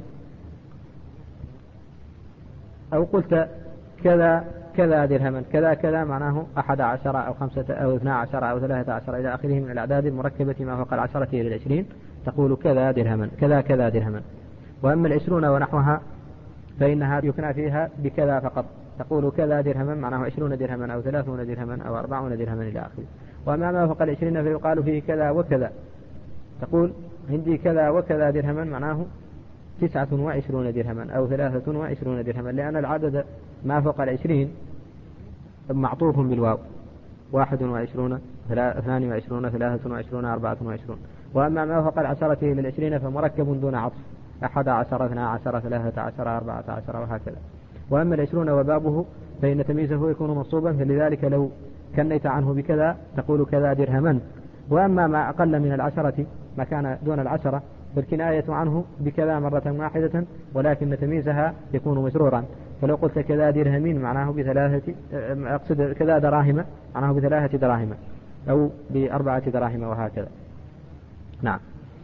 أو قلت كذا كذا درهما، كذا كذا معناه أحد عشر أو خمسة أو اثنا عشر أو ثلاثة عشر إلى آخره من الأعداد المركبة ما فوق العشرة إلى العشرين، تقول كذا درهما كذا كذا درهما. وأما العشرون ونحوها فإنها يكنى فيها بكذا فقط، تقول كذا درهما معناه عشرون درهما أو ثلاثون درهما أو أربعون درهما إلى آخره. وأما ما فوق العشرين فيقال فيه كذا وكذا، تقول عندي كذا وكذا درهما معناه تسعة وعشرون درهما أو ثلاثة وعشرون درهما، لأن العدد ما فوق العشرين معطوف بالواو، واحد وعشرون اثنان وعشرون ثلاثة وعشرون أربعة وعشرون. وأما ما فوق العشرة إلى العشرين فمركب دون عطف، أحد عشر اثنا عشر ثلاثة عشر أربعة عشر وهكذا. وأما العشرون وبابه فإن تمييزه يكون منصوبا، فلذلك لو كنيت عنه بكذا تقول كذا درهما. وأما ما أقل من العشرة ما كان دون العشرة، فالكناية عنه بكذا مرة واحدة، ولكن تمييزها يكون مجرورا، فلو قلت كذا درهمين معناه بثلاثة، أقصد كذا دراهم معناه بثلاثة دراهم أو بأربعة دراهم وهكذا. نعم.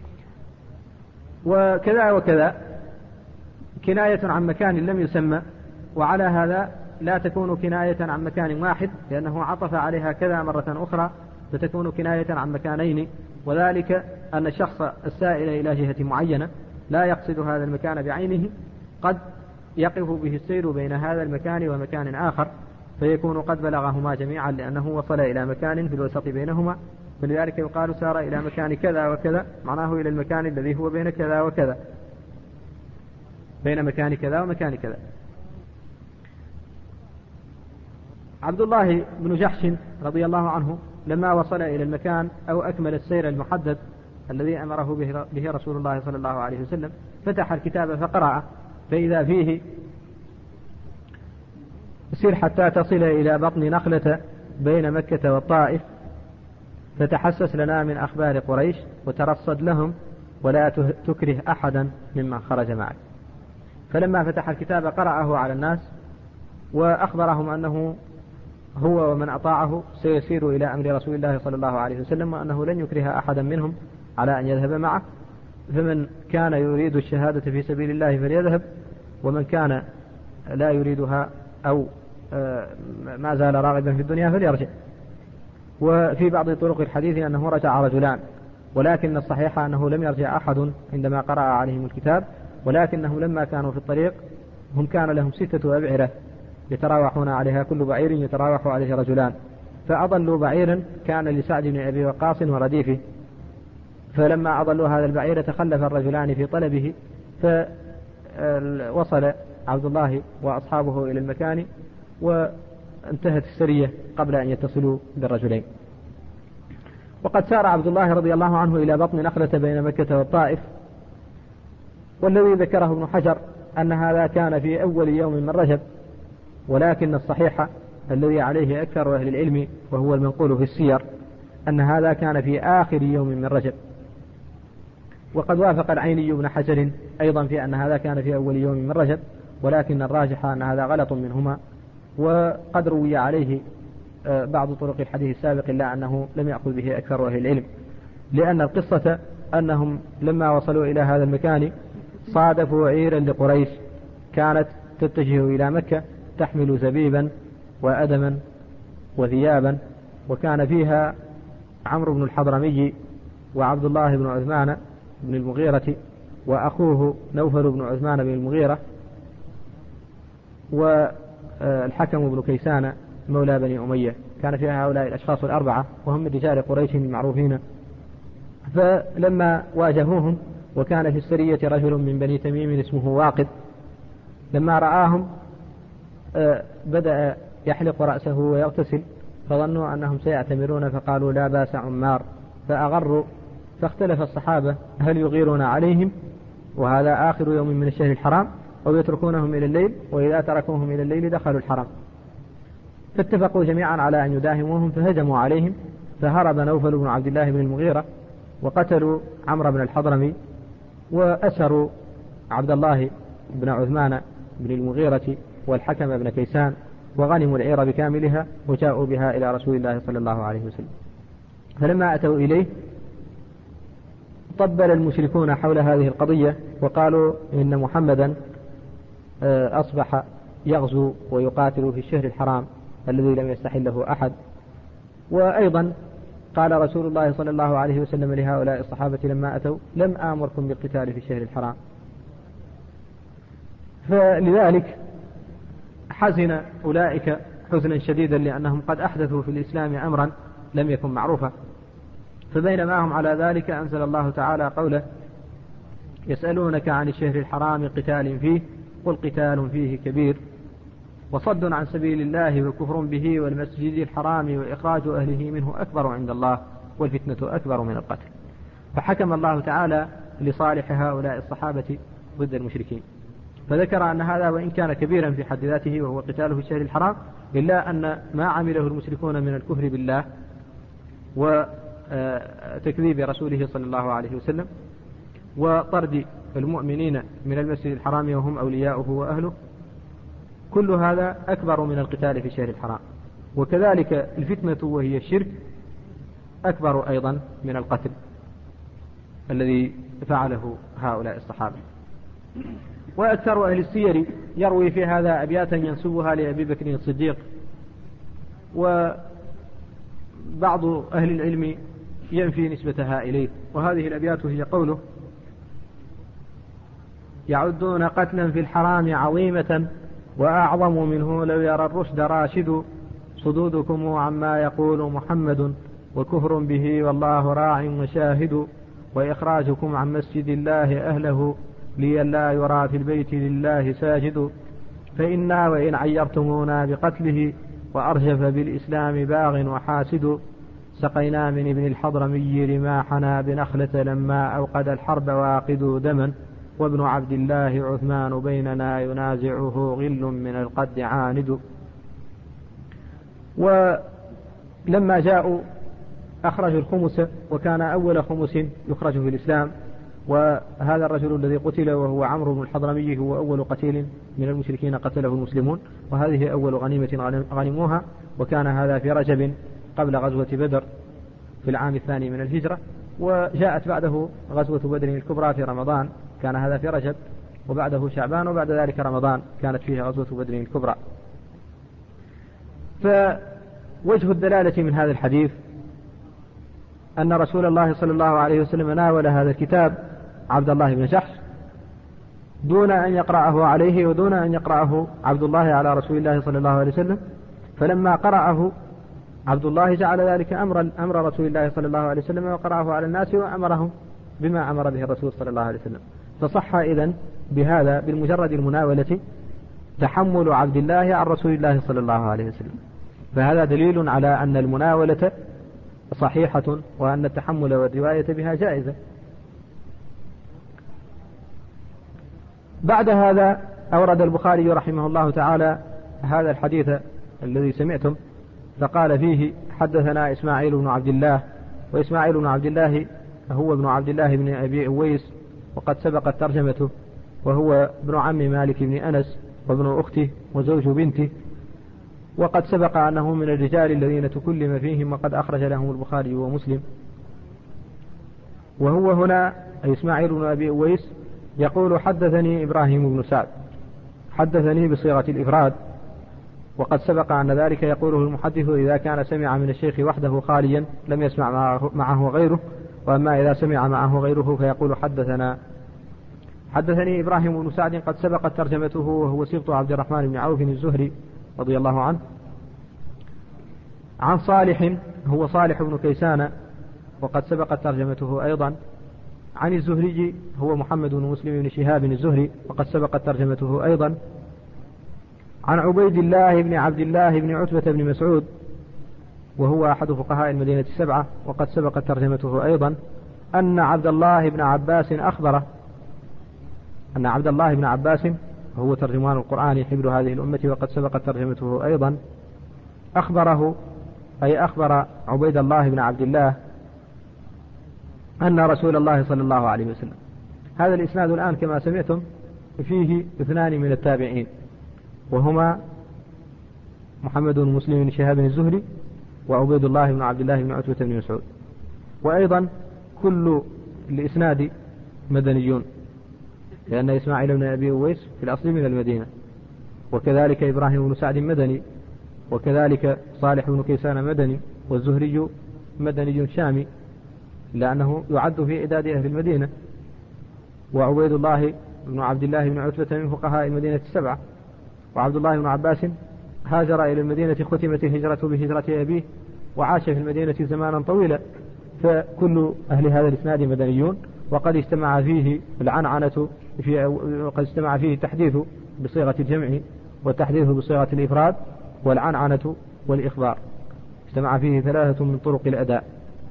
وكذا وكذا كناية عن مكان لم يسمى، وعلى هذا لا تكون كناية عن مكان واحد لأنه عطف عليها كذا مرة أخرى، فتكون كناية عن مكانين، وذلك أن الشخص السائل إلى جهة معينة لا يقصد هذا المكان بعينه، قد يقف به السير بين هذا المكان ومكان آخر فيكون قد بلغهما جميعا لأنه وصل إلى مكان في الوسط بينهما، فلذلك يقال سار إلى مكان كذا وكذا، معناه إلى المكان الذي هو بين كذا وكذا، بين مكان كذا ومكان كذا. عبد الله بن جحش رضي الله عنه لما وصل إلى المكان أو أكمل السير المحدد الذي أمره به رسول الله صلى الله عليه وسلم فتح الكتاب فقرأ، فإذا فيه: سر حتى تصل إلى بطن نخلة بين مكة والطائف فتحسس لنا من أخبار قريش وترصد لهم ولا تكره أحدا ممن خرج معك. فلما فتح الكتاب قرأه على الناس وأخبرهم أنه هو ومن أطاعه سيسير إلى أمر رسول الله صلى الله عليه وسلم، وأنه لن يكره أحدا منهم على أن يذهب معه، فمن كان يريد الشهادة في سبيل الله فليذهب، ومن كان لا يريدها أو ما زال راغبا في الدنيا فليرجع. وفي بعض طرق الحديث أنه رجع رجلان، ولكن الصحيح أنه لم يرجع أحد عندما قرأ عليهم الكتاب، ولكنهم لما كانوا في الطريق هم كان لهم ستة أبعرة يتراوحون عليها، كل بعير يتراوح عليه رجلان، فأضلوا بعيرا كان لسعد بن أبي وقاص ورديفه، فلما أضلوا هذا البعير تخلف الرجلان في طلبه، فوصل عبد الله وأصحابه إلى المكان وانتهت السرية قبل أن يتصلوا بالرجلين. وقد سار عبد الله رضي الله عنه إلى بطن نخلة بين مكة والطائف، والذي ذكره ابن حجر أن هذا كان في أول يوم من رجب، ولكن الصحيح الذي عليه أكثر أهل العلم وهو المنقول في السير أن هذا كان في آخر يوم من رجب. وقد وافق العيني بن حجر أيضا في أن هذا كان في أول يوم من رجب، ولكن الراجح أن هذا غلط منهما، وقد روي عليه بعض طرق الحديث السابق إلا أنه لم يأخذ به أكثر أهل العلم، لأن القصة أنهم لما وصلوا إلى هذا المكان صادفوا عيرا لقريش كانت تتجه إلى مكة تحمل زبيبا وأدما وثيابا، وكان فيها عمرو بن الحضرمي وعبد الله بن عثمان بن المغيرة وأخوه نوفل بن عثمان بن المغيرة والحكم بن كيسان مولى بني أمية. كان فيها هؤلاء الأشخاص الأربعة وهم من رجال قريش المعروفين. فلما واجهوهم وكان في السرية رجل من بني تميم اسمه واقد، لما رآهم بدأ يحلق رأسه ويغتسل، فظنوا أنهم سيعتمرون فقالوا لا بأس عمار، فأغروا، فاختلف الصحابة هل يغيرون عليهم وهذا آخر يوم من الشهر الحرام أو يتركونهم إلى الليل، وإذا تركوهم إلى الليل دخلوا الحرام. فاتفقوا جميعا على أن يداهموهم فهجموا عليهم، فهرب نوفل بن عبد الله بن المغيرة وقتلوا عمرو بن الحضرمي وأسروا عبد الله بن عثمان بن المغيرة والحكم بن كيسان، وغنموا العير بكاملها وجاءوا بها إلى رسول الله صلى الله عليه وسلم. فلما أتوا إليه طبل المشركون حول هذه القضية وقالوا إن محمدا أصبح يغزو ويقاتل في الشهر الحرام الذي لم يستحله أحد. وأيضا قال رسول الله صلى الله عليه وسلم لهؤلاء الصحابة لما أتوا لم آمركم بالقتال في الشهر الحرام. فلذلك حزن أولئك حزنا شديدا لأنهم قد أحدثوا في الإسلام أمرا لم يكن معروفا. فبينما هم على ذلك أنزل الله تعالى قوله يسألونك عن الشهر الحرام قتال فيه قل قتال فيه كبير وصد عن سبيل الله وكفر به والمسجد الحرام وإخراج أهله منه أكبر عند الله والفتنة أكبر من القتل. فحكم الله تعالى لصالح هؤلاء الصحابة ضد المشركين، فذكر أن هذا وإن كان كبيرا في حد ذاته وهو قتاله في الشهر الحرام، إلا أن ما عمله المشركون من الكفر بالله وتكذيب رسوله صلى الله عليه وسلم وطرد المؤمنين من المسجد الحرام وهم أولياؤه وأهله كل هذا أكبر من القتال في الشهر الحرام. وكذلك الفتنة وهي الشرك أكبر أيضا من القتل الذي فعله هؤلاء الصحابة. وأكثر أهل السير يروي في هذا أبياتا ينسبها لأبي بكر الصديق، وبعض أهل العلم ينفي نسبتها إليه. وهذه الأبيات هي قوله: يعدون قتلا في الحرام عظيمة وأعظم منه لو يرى الرشد راشد، صدودكم عما يقول محمد وكفر به والله راع وشاهد، وإخراجكم عن مسجد الله أهله لئلا يرى في البيت لله ساجد، فإنا وإن عيرتمونا بقتله وأرجف بالإسلام باغ وحاسد، سقينا من ابن الحضرمي رماحنا بنخلة لما أوقد الحرب واقد دما، وابن عبد الله عثمان بيننا ينازعه غل من القد عاند. ولما جاءوا أخرجوا الخمس، وكان أول خمس يخرج في الإسلام، وهذا الرجل الذي قتل وهو عمرو بن الحضرمي هو أول قتيل من المشركين قتله المسلمون، وهذه أول غنيمة غنموها، وكان هذا في رجب قبل غزوة بدر في العام الثاني من الهجرة. وجاءت بعده غزوة بدر الكبرى في رمضان، كان هذا في رجب، وبعده شعبان، وبعد ذلك رمضان كانت فيها غزوة بدر الكبرى. فوجه الدلالة من هذا الحديث أن رسول الله صلى الله عليه وسلم ناول هذا الكتاب عبد الله بن جحش دون أن يقرأه عليه ودون أن يقرأه عبد الله على رسول الله صلى الله عليه وسلم، فلما قرأه عبد الله جعل ذلك أمر أمر رسول الله صلى الله عليه وسلم وقرأه على الناس وأمرهم بما أمر به الرسول صلى الله عليه وسلم. فصح إذن بهذا بالمجرد المناولة تحمل عبد الله عن رسول الله صلى الله عليه وسلم، فهذا دليل على أن المناولة صحيحة وأن التحمل والرواية بها جائزة. بعد هذا أورد البخاري رحمه الله تعالى هذا الحديث الذي سمعتم، فقال فيه: حدثنا إسماعيل بن عبد الله. وإسماعيل بن عبد الله هو ابن عبد الله بن أبي أويس، وقد سبقت ترجمته، وهو ابن عم مالك بن أنس وابن أخته وزوج بنته، وقد سبق أنه من الرجال الذين تكلم فيهم وقد أخرج لهم البخاري ومسلم. وهو هنا إسماعيل بن أبي أويس يقول: حدثني إبراهيم بن سعد، حدثني بصيغة الإفراد، وقد سبق أن ذلك يقوله المحدث إذا كان سمع من الشيخ وحده خاليا لم يسمع معه غيره، وأما إذا سمع معه غيره فيقول: حدثنا. حدثني إبراهيم بن سعد قد سبقت ترجمته، وهو سبط عبد الرحمن بن عوف الزهري رضي الله عنه، عن صالح هو صالح بن كيسان، وقد سبقت ترجمته أيضا، عن الزهري هو محمد بن مسلم بن شهاب الزهري، وقد سبقت ترجمته أيضا، عن عبيد الله بن عبد الله بن عتبة بن مسعود، وهو أحد فقهاء المدينة السبعة، وقد سبقت ترجمته أيضا، أن عبد الله بن عباس أخبره، أن عبد الله بن عباس هو ترجمان القرآن حبر هذه الأمة، وقد سبقت ترجمته أيضا، أخبره أي أخبر عبيد الله بن عبد الله أن رسول الله صلى الله عليه وسلم. هذا الإسناد الآن كما سمعتم فيه اثنان من التابعين، وهما محمد بن مسلم بن شهاب الزهري وعبيد الله بن عبد الله بن عتبة بن مسعود. وأيضا كل الإسناد مدنيون، لأن إسماعيل بن أبي أويس في الأصل من المدينة، وكذلك إبراهيم بن سعد مدني، وكذلك صالح بن كيسان مدني، والزهري مدني شامي لأنه يعد في إعداد أهل المدينة، وعبيد الله بن عبد الله بن عتبة من فقهاء المدينة السبعة، وعبد الله بن عباس هاجر إلى المدينة ختمت الهجرة بهجرة أبيه وعاش في المدينة زمانا طويلا. فكل أهل هذا الإسناد مدنيون، وقد اجتمع فيه العنعنة في وقد اجتمع فيه التحديث بصيغة الجمع والتحديث بصيغة الإفراد والعنعنة والإخبار، اجتمع فيه ثلاثة من طرق الأداء.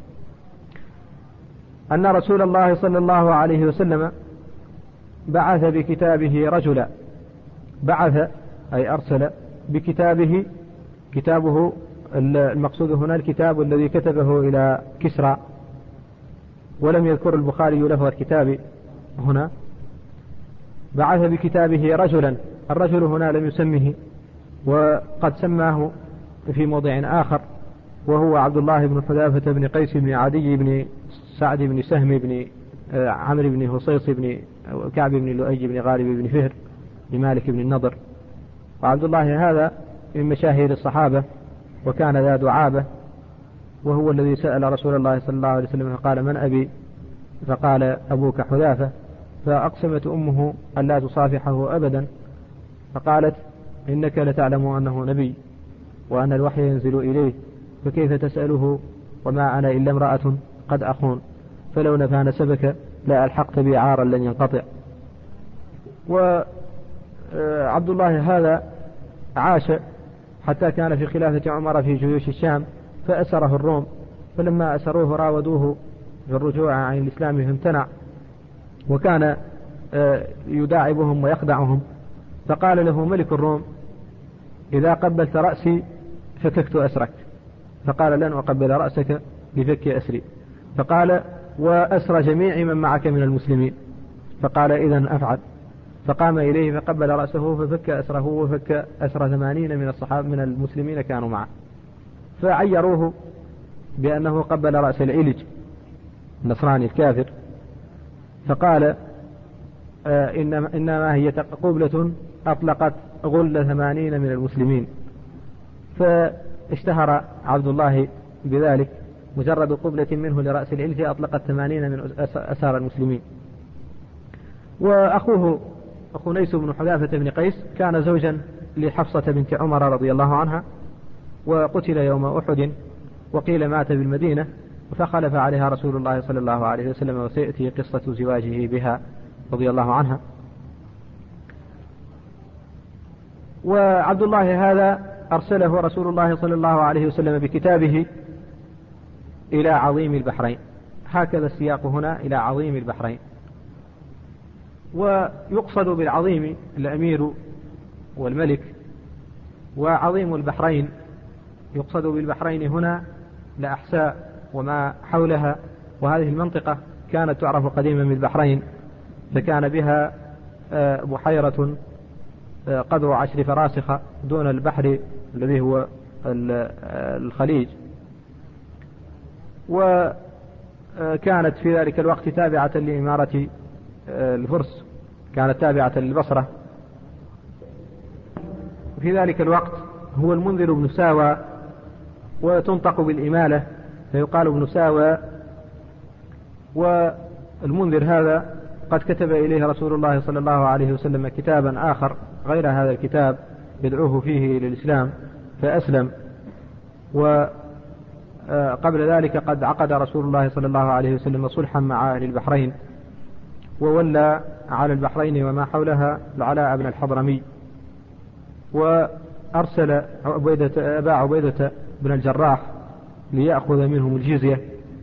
أن رسول الله صلى الله عليه وسلم بعث بكتابه رجلا، بعث أي أرسل بكتابه، كتابه المقصود هنا الكتاب الذي كتبه إلى كسرى، ولم يذكر البخاري لفظ الكتاب هنا. بعث بكتابه رجلا، الرجل هنا لم يسمه وقد سماه في موضع آخر، وهو عبد الله بن حذافة بن قيس بن عدي بن سعد بن سهم بن عمرو بن هصيص بن كعب بن لؤي بن غالب بن فهر بن مالك بن النضر. وعبد الله هذا من مشاهير الصحابة، وكان ذا دعابة، وهو الذي سأل رسول الله صلى الله عليه وسلم فقال: من أبي؟ فقال: أبوك حذافة. فأقسمت أمه أن لا تصافحه أبدا، فقالت: إنك لتعلم أنه نبي وأن الوحي ينزل إليه، فكيف تسأله وما أنا إلا امرأة قد أخون، فلو نفى نسبك لا ألحقت بي عارا لن ينقطع. وعبد الله هذا عاش حتى كان في خلافة عمر في جيوش الشام، فأسره الروم، فلما أسروه راودوه بالرجوع عن الإسلام فامتنع، وكان يداعبهم ويخدعهم، فقال له ملك الروم: إذا قبلت رأسي فككت أسرك. فقال: لن أقبل رأسك لفك أسري. فقال: وأسر جميع من معك من المسلمين. فقال: إذن أفعل. فقام إليه فقبل رأسه ففك أسره، وفك أسر ثمانين من الصحابة من المسلمين كانوا معه، فعيروه بأنه قبل رأس العلج النصراني الكافر. فقال: آه إنما, إنما هي قبلة أطلقت غل ثمانين من المسلمين. فاشتهر عبد الله بذلك، مجرد قبلة منه لرأس العلج أطلقت ثمانين من أسار المسلمين. وأخوه خنيس بن حذافة بن قيس كان زوجا لحفصة بنت عمر رضي الله عنها، وقتل يوم أحد، وقيل مات بالمدينة، فخلف عليها رسول الله صلى الله عليه وسلم، وسيأتي قصة زواجه بها رضي الله عنها. وعبد الله هذا أرسله رسول الله صلى الله عليه وسلم بكتابه إلى عظيم البحرين، هكذا السياق هنا: إلى عظيم البحرين. ويقصد بالعظيم الأمير والملك، وعظيم البحرين يقصد بالبحرين هنا لأحساء وما حولها، وهذه المنطقة كانت تعرف قديما بالبحرين، فكان بها بحيرة قدر عشر فراسخ دون البحر الذي هو الخليج، وكانت في ذلك الوقت تابعة لإمارة الفرس، كانت تابعة للبصرة. في ذلك الوقت هو المنذر بن ساوى، وتنطق بالإمالة فيقال ابن ساوى. والمنذر هذا قد كتب إليه رسول الله صلى الله عليه وسلم كتابا آخر غير هذا الكتاب يدعوه فيه إلى الإسلام، فأسلم. وقبل ذلك قد عقد رسول الله صلى الله عليه وسلم صلحا مع أهل البحرين، وولى على البحرين وما حولها العلاء بن الحضرمي، وأرسل عبيدة أبا عبيدة بن الجراح ليأخذ منهم الجزية.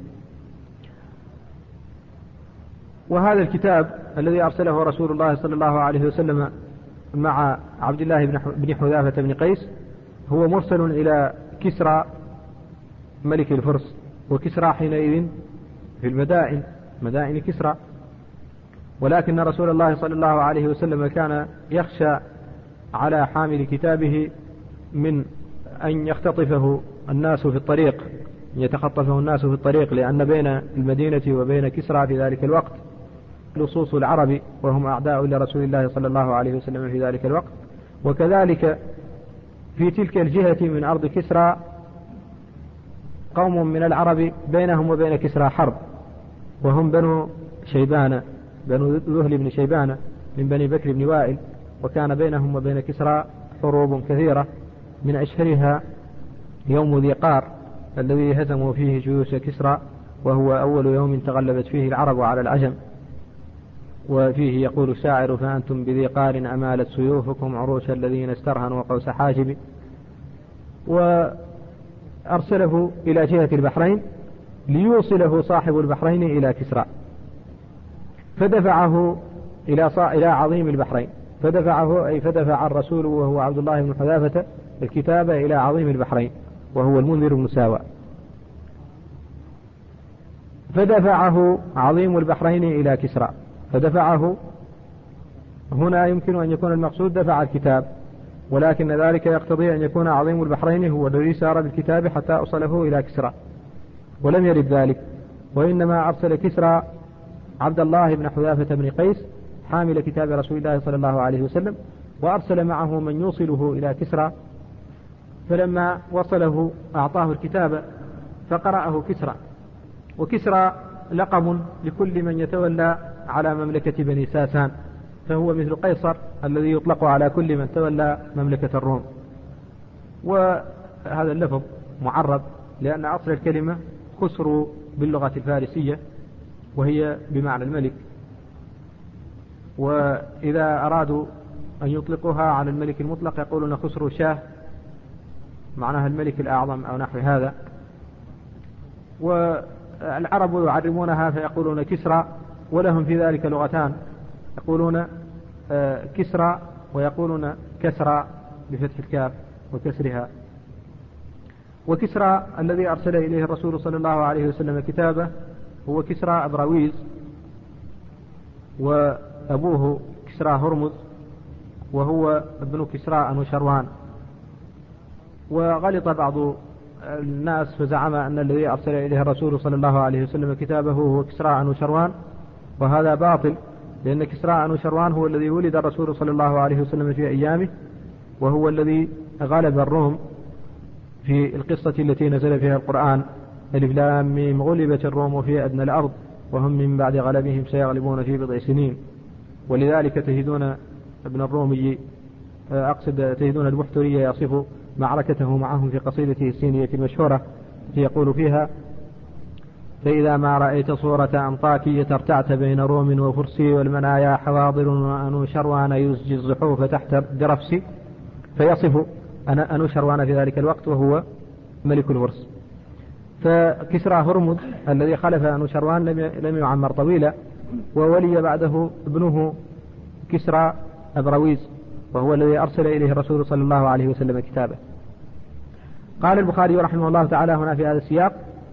وهذا الكتاب الذي أرسله رسول الله صلى الله عليه وسلم مع عبد الله بن حذافة بن قيس هو مرسل إلى كسرى ملك الفرس، وكسرى حينئذ في المدائن مدائن كسرى، ولكن رسول الله صلى الله عليه وسلم كان يخشى على حامل كتابه من أن يختطفه الناس في الطريق، يتخطفه الناس في الطريق، لأن بين المدينة وبين كسرى في ذلك الوقت لصوص العرب، وهم أعداء لرسول الله صلى الله عليه وسلم في ذلك الوقت. وكذلك في تلك الجهة من أرض كسرى قوم من العرب بينهم وبين كسرى حرب، وهم بنو شيبان، بنو ذهل بن شيبان من بني بكر بن وائل، وكان بينهم وبين كسرى حروب كثيرة، من أشهرها يوم ذي قار الذي هزموا فيه جيوش كسرى، وهو أول يوم تغلبت فيه العرب على العجم. وفيه يقول الشاعر: فأنتم بذي قار أمالت سيوفكم عروش الذين استرهنوا قوس حاجب. وأرسله إلى جهة البحرين ليوصله صاحب البحرين إلى كسرى، فدفعه إلى إلى عظيم البحرين، فدفعه أي فدفع الرسول وهو عبد الله بن حذافة الكتاب إلى عظيم البحرين وهو المنذر بن ساوى، فدفعه عظيم البحرين إلى كسرى. فدفعه هنا يمكن أن يكون المقصود دفع الكتاب، ولكن ذلك يقتضي أن يكون عظيم البحرين هو الذي سار بالكتاب حتى أوصله إلى كسرى، ولم يرد ذلك، وإنما أرسل كسرى عبد الله بن حذافة بن قيس حامل كتاب رسول الله صلى الله عليه وسلم، وأرسل معه من يوصله إلى كسرى، فلما وصله أعطاه الكتاب فقرأه كسرى. وكسرى لقب لكل من يتولى على مملكة بني ساسان، فهو مثل قيصر الذي يطلق على كل من تولى مملكة الروم. وهذا اللفظ معرب لأن أصل الكلمة خسروا باللغة الفارسية وهي بمعنى الملك، وإذا أرادوا أن يطلقوها على الملك المطلق يقولون خسروا شاه، معناها الملك الأعظم أو نحو هذا. والعرب يعربونها فيقولون كسرى، ولهم في ذلك لغتان، يقولون كسرى ويقولون كسرى بفتح الكاف وكسرها. وكسرى الذي أرسل إليه الرسول صلى الله عليه وسلم كتابه هو كسرى أبراويز، وأبوه كسرى هرمز، وهو ابن كسرى أنوشروان. وغلط بعض الناس فزعم أن الذي أرسل إليه الرسول صلى الله عليه وسلم كتابه هو كسرى أنوشروان، وهذا باطل، لأن كسرى أنوشروان هو الذي ولد الرسول صلى الله عليه وسلم في أيامه، وهو الذي غلب الروم في القصة التي نزل فيها القرآن: ألف لام ميم غلبت الروم في أدنى الأرض وهم من بعد غلبهم سيغلبون في بضع سنين. ولذلك تجدون ابن الرومي أقصد تجدون البحتري يصف معركته معهم في قصيدته السينية المشهورة يقول فيها: فإذا ما رأيت صورة أنطاكية ارتعت بين روم وفرسي والمنايا حواضر وأنوشروان يزجي الزحوف تحت درفسي، فيصف أنوشروان في ذلك الوقت وهو ملك الفرس. فكسرى هرمز الذي خلف أنوشروان لم يعمر طويلا، وولي بعده ابنه كسرى أبراويز، وهو الذي أرسل إليه الرسول صلى الله عليه وسلم كتابه. قال البخاري رحمه الله تعالى هنا في هذا السياق: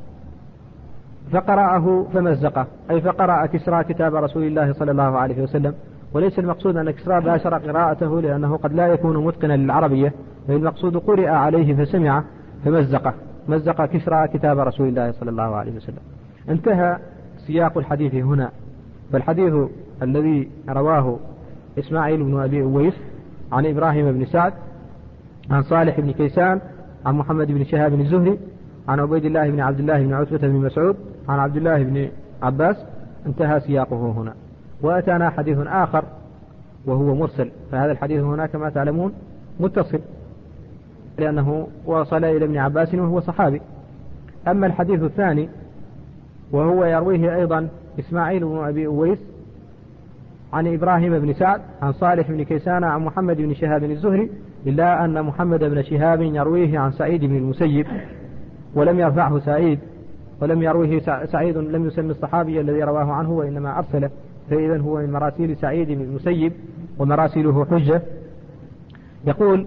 فقرأه فمزقه، أي فقرأ كسرى كتاب رسول الله صلى الله عليه وسلم. وليس المقصود أن كسرى باشر قراءته، لأنه قد لا يكون متقنا للعربية، بل المقصود قرئ عليه فسمع فمزقه، مزق كسرى كتاب رسول الله صلى الله عليه وسلم. انتهى سياق الحديث هنا. فالحديث الذي رواه إسماعيل بن أبي أويس عن إبراهيم بن سعد عن صالح بن كيسان عن محمد بن شهاب الزهري عن عبيد الله بن عبد الله بن عتبة بن مسعود عن عبد الله بن عباس، انتهى سياقه هنا. وأتانا حديث آخر وهو مرسل، فهذا الحديث هنا كما تعلمون متصل، لأنه وصل إلى ابن عباس وهو صحابي. أما الحديث الثاني وهو يرويه أيضا إسماعيل بن أبي أويس عن إبراهيم بن سعد عن صالح بن كيسان عن محمد بن شهاب الزهري، إلا أن محمد بن شهاب يرويه عن سعيد بن المسيب ولم يرفعه سعيد، ولم يرويه سعيد، لم يسمي الصحابي الذي رواه عنه وإنما أرسله، فإذا هو من مراسيل سعيد بن المسيب ومراسيله حجة. يقول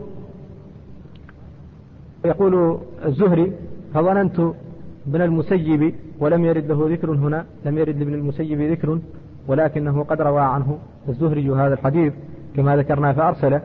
يقول الزهري: فظننت ابن المسيب، ولم يرد له ذكر هنا، لم يرد لابن المسيب ذكر، ولكنه قد روى عنه الزهري هذا الحديث كما ذكرنا فأرسله.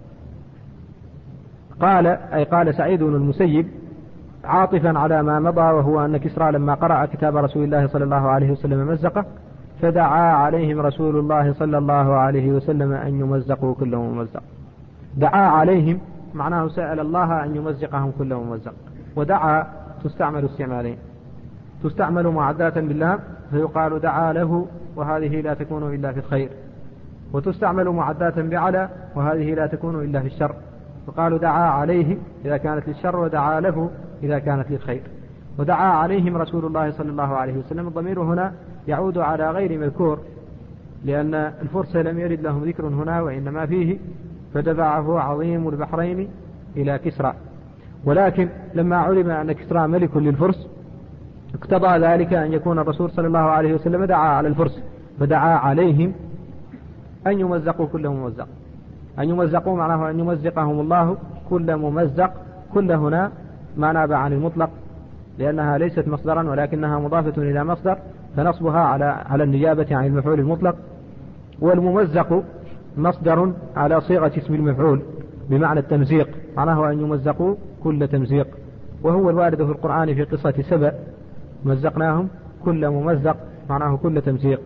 قال أي قال سعيد بن المسيب عاطفا على ما مضى، وهو أن كسرى لما قرأ كتاب رسول الله صلى الله عليه وسلم مزقه، فدعا عليهم رسول الله صلى الله عليه وسلم أن يمزقوا كلهم ممزق. دعا عليهم معناه سأل الله أن يمزقهم كلهم ممزق. ودعا تستعمل استعمالين: تستعمل معداة بالله فيقال دعا له، وهذه لا تكون إلا في الخير، وتستعمل معداة بعلى، وهذه لا تكون إلا في الشر، فقالوا دعا عليه إذا كانت للشر، ودعا له إذا كانت للخير. ودعا عليهم رسول الله صلى الله عليه وسلم، الضمير هنا يعود على غير مذكور، لأن الفرس لم يرد لهم ذكر هنا وإنما فيه، فدفعه عظيم البحرين إلى كسرى. ولكن لما علم أن كسرى ملك للفرس اقتضى ذلك أن يكون الرسول صلى الله عليه وسلم دعا على الفرس، فدعا عليهم أن يمزقوا كل ممزق. أن يمزقوا معناه أن يمزقهم الله كل ممزق. كل هنا ما ناب عن المطلق، لأنها ليست مصدرا ولكنها مضافة إلى مصدر، فنصبها على على النيابة عن المفعول المطلق. والممزق مصدر على صيغة اسم المفعول، بمعنى التمزيق، معناه أن يمزقوا كل تمزيق، وهو الوارد في القرآن في قصة سبأ، مزقناهم كل ممزق، معناه كل تمزيق.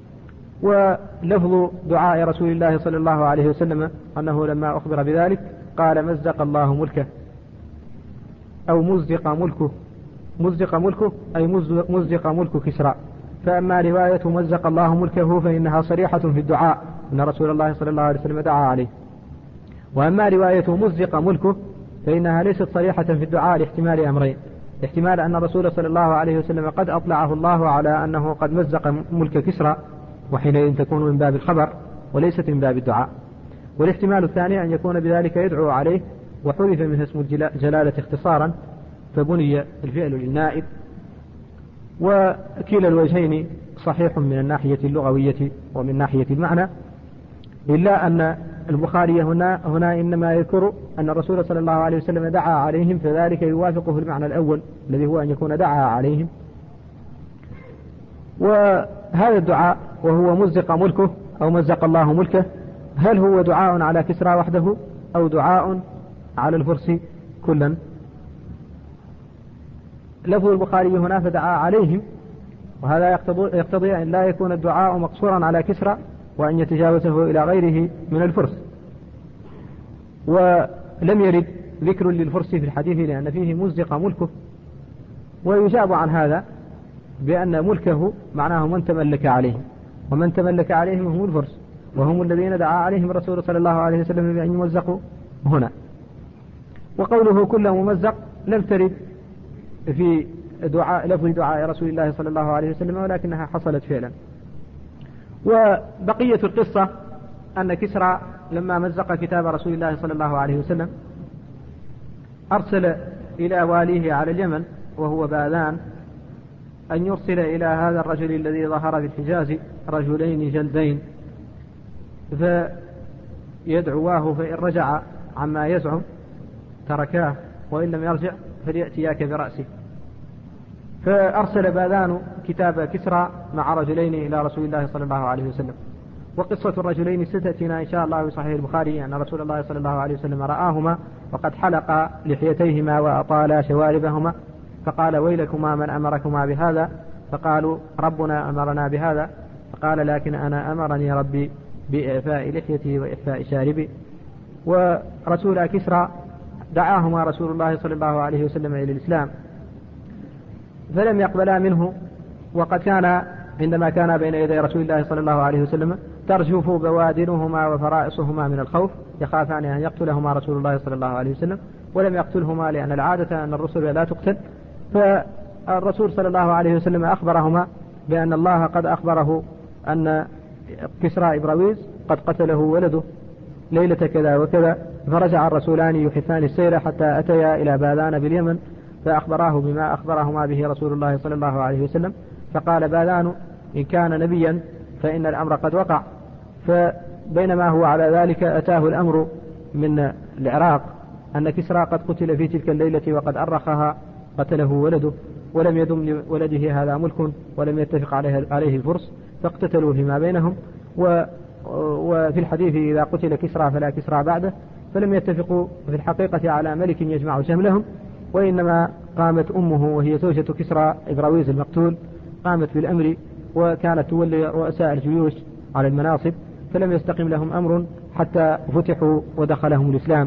ولفظ دعاء رسول الله صلى الله عليه وسلم أنه لما أخبر بذلك قال مزق الله ملكه أو مزق ملكه، مزق ملكه أي مزق ملك كسرى. فأما رواية مزق الله ملكه فإنها صريحة في الدعاء أن رسول الله صلى الله عليه وسلم دعا عليه، وأما رواية مزق ملكه فإنها ليست صريحة في الدعاء لاحتمال أمرين: احتمال أن الرسول صلى الله عليه وسلم قد أطلعه الله على أنه قد مزق ملك كسرى، وحينئذ تكون من باب الخبر وليست من باب الدعاء، والاحتمال الثاني أن يكون بذلك يدعو عليه وحذف منه اسم الجلالة اختصارا فبني الفعل للنائب. وكلا الوجهين صحيح من الناحية اللغوية ومن ناحية المعنى، إلا أن البخاري هنا, هنا إنما يذكر أن الرسول صلى الله عليه وسلم دعا عليهم، فذلك يوافقه المعنى الأول الذي هو أن يكون دعا عليهم. وهذا الدعاء وهو مزق ملكه أو مزق الله ملكه، هل هو دعاء على كسرى وحده أو دعاء على الفرس كلا؟ لفظ البخاري هنا فدعا عليهم، وهذا يقتضي أن لا يكون الدعاء مقصورا على كسرى وأن يتجاوزه إلى غيره من الفرس. ولم يرد ذكر للفرس في الحديث لأن فيه مزق ملكه، ويجاب عن هذا بأن ملكه معناه من تملك عليهم، ومن تملك عليهم هم الفرس، وهم الذين دعا عليهم الرسول صلى الله عليه وسلم بأن يمزقوا هنا. وقوله كل ممزق لم ترد في دعاء لفظ دعاء رسول الله صلى الله عليه وسلم، ولكنها حصلت فعلا. وبقية القصة أن كسرى لما مزق كتاب رسول الله صلى الله عليه وسلم أرسل إلى واليه على اليمن وهو باذان أن يرسل إلى هذا الرجل الذي ظهر في الحجاز رجلين جلدين فيدعواه، فإن رجع عما يزعم تركاه، وإن لم يرجع فليأتياك برأسه. فأرسل باذان كتاب كسرى مع رجلين إلى رسول الله صلى الله عليه وسلم. وقصة الرجلين ستأتينا إن شاء الله في صحيح البخاري أن رسول الله صلى الله عليه وسلم رآهما وقد حلق لحيتيهما وأطال شواربهما، فقال ويلكما من أمركما بهذا؟ فقالوا ربنا أمرنا بهذا. فقال لكن أنا أمرني ربي بإعفاء لحيتي وإعفاء شاربي. ورسول كسرى دعاهما رسول الله صلى الله عليه وسلم إلى الإسلام فلم يقبلا منه، وقد كان عندما كان بين يدي رسول الله صلى الله عليه وسلم ترجف بوادرهما وفرائصهما من الخوف، يخافان أن يقتلهما رسول الله صلى الله عليه وسلم، ولم يقتلهما لأن العادة أن الرسل لا تقتل. فالرسول صلى الله عليه وسلم أخبرهما بأن الله قد أخبره أن كسرى إبراويز قد قتله ولده ليلة كذا وكذا. فرجع الرسولان يحثان السير حتى أتيا إلى باذان باليمن فأخبراه بما أخبرهما به رسول الله صلى الله عليه وسلم. فقال باذان إن كان نبيا فإن الأمر قد وقع. فبينما هو على ذلك أتاه الأمر من العراق أن كسرى قد قتل في تلك الليلة وقد أرخها قتله ولده، ولم يدم لولده هذا ملك ولم يتفق عليه, عليه الفرس، فاقتتلوا فيما بينهم. و وفي الحديث إذا قتل كسرى فلا كسرى بعده، فلم يتفقوا في الحقيقة على ملك يجمع شملهم، وإنما قامت أمه وهي زوجة كسرى إبراويز المقتول قامت بالأمر، وكانت تولي رؤساء الجيوش على المناصب، فلم يستقم لهم أمر حتى فتحوا ودخلهم الإسلام.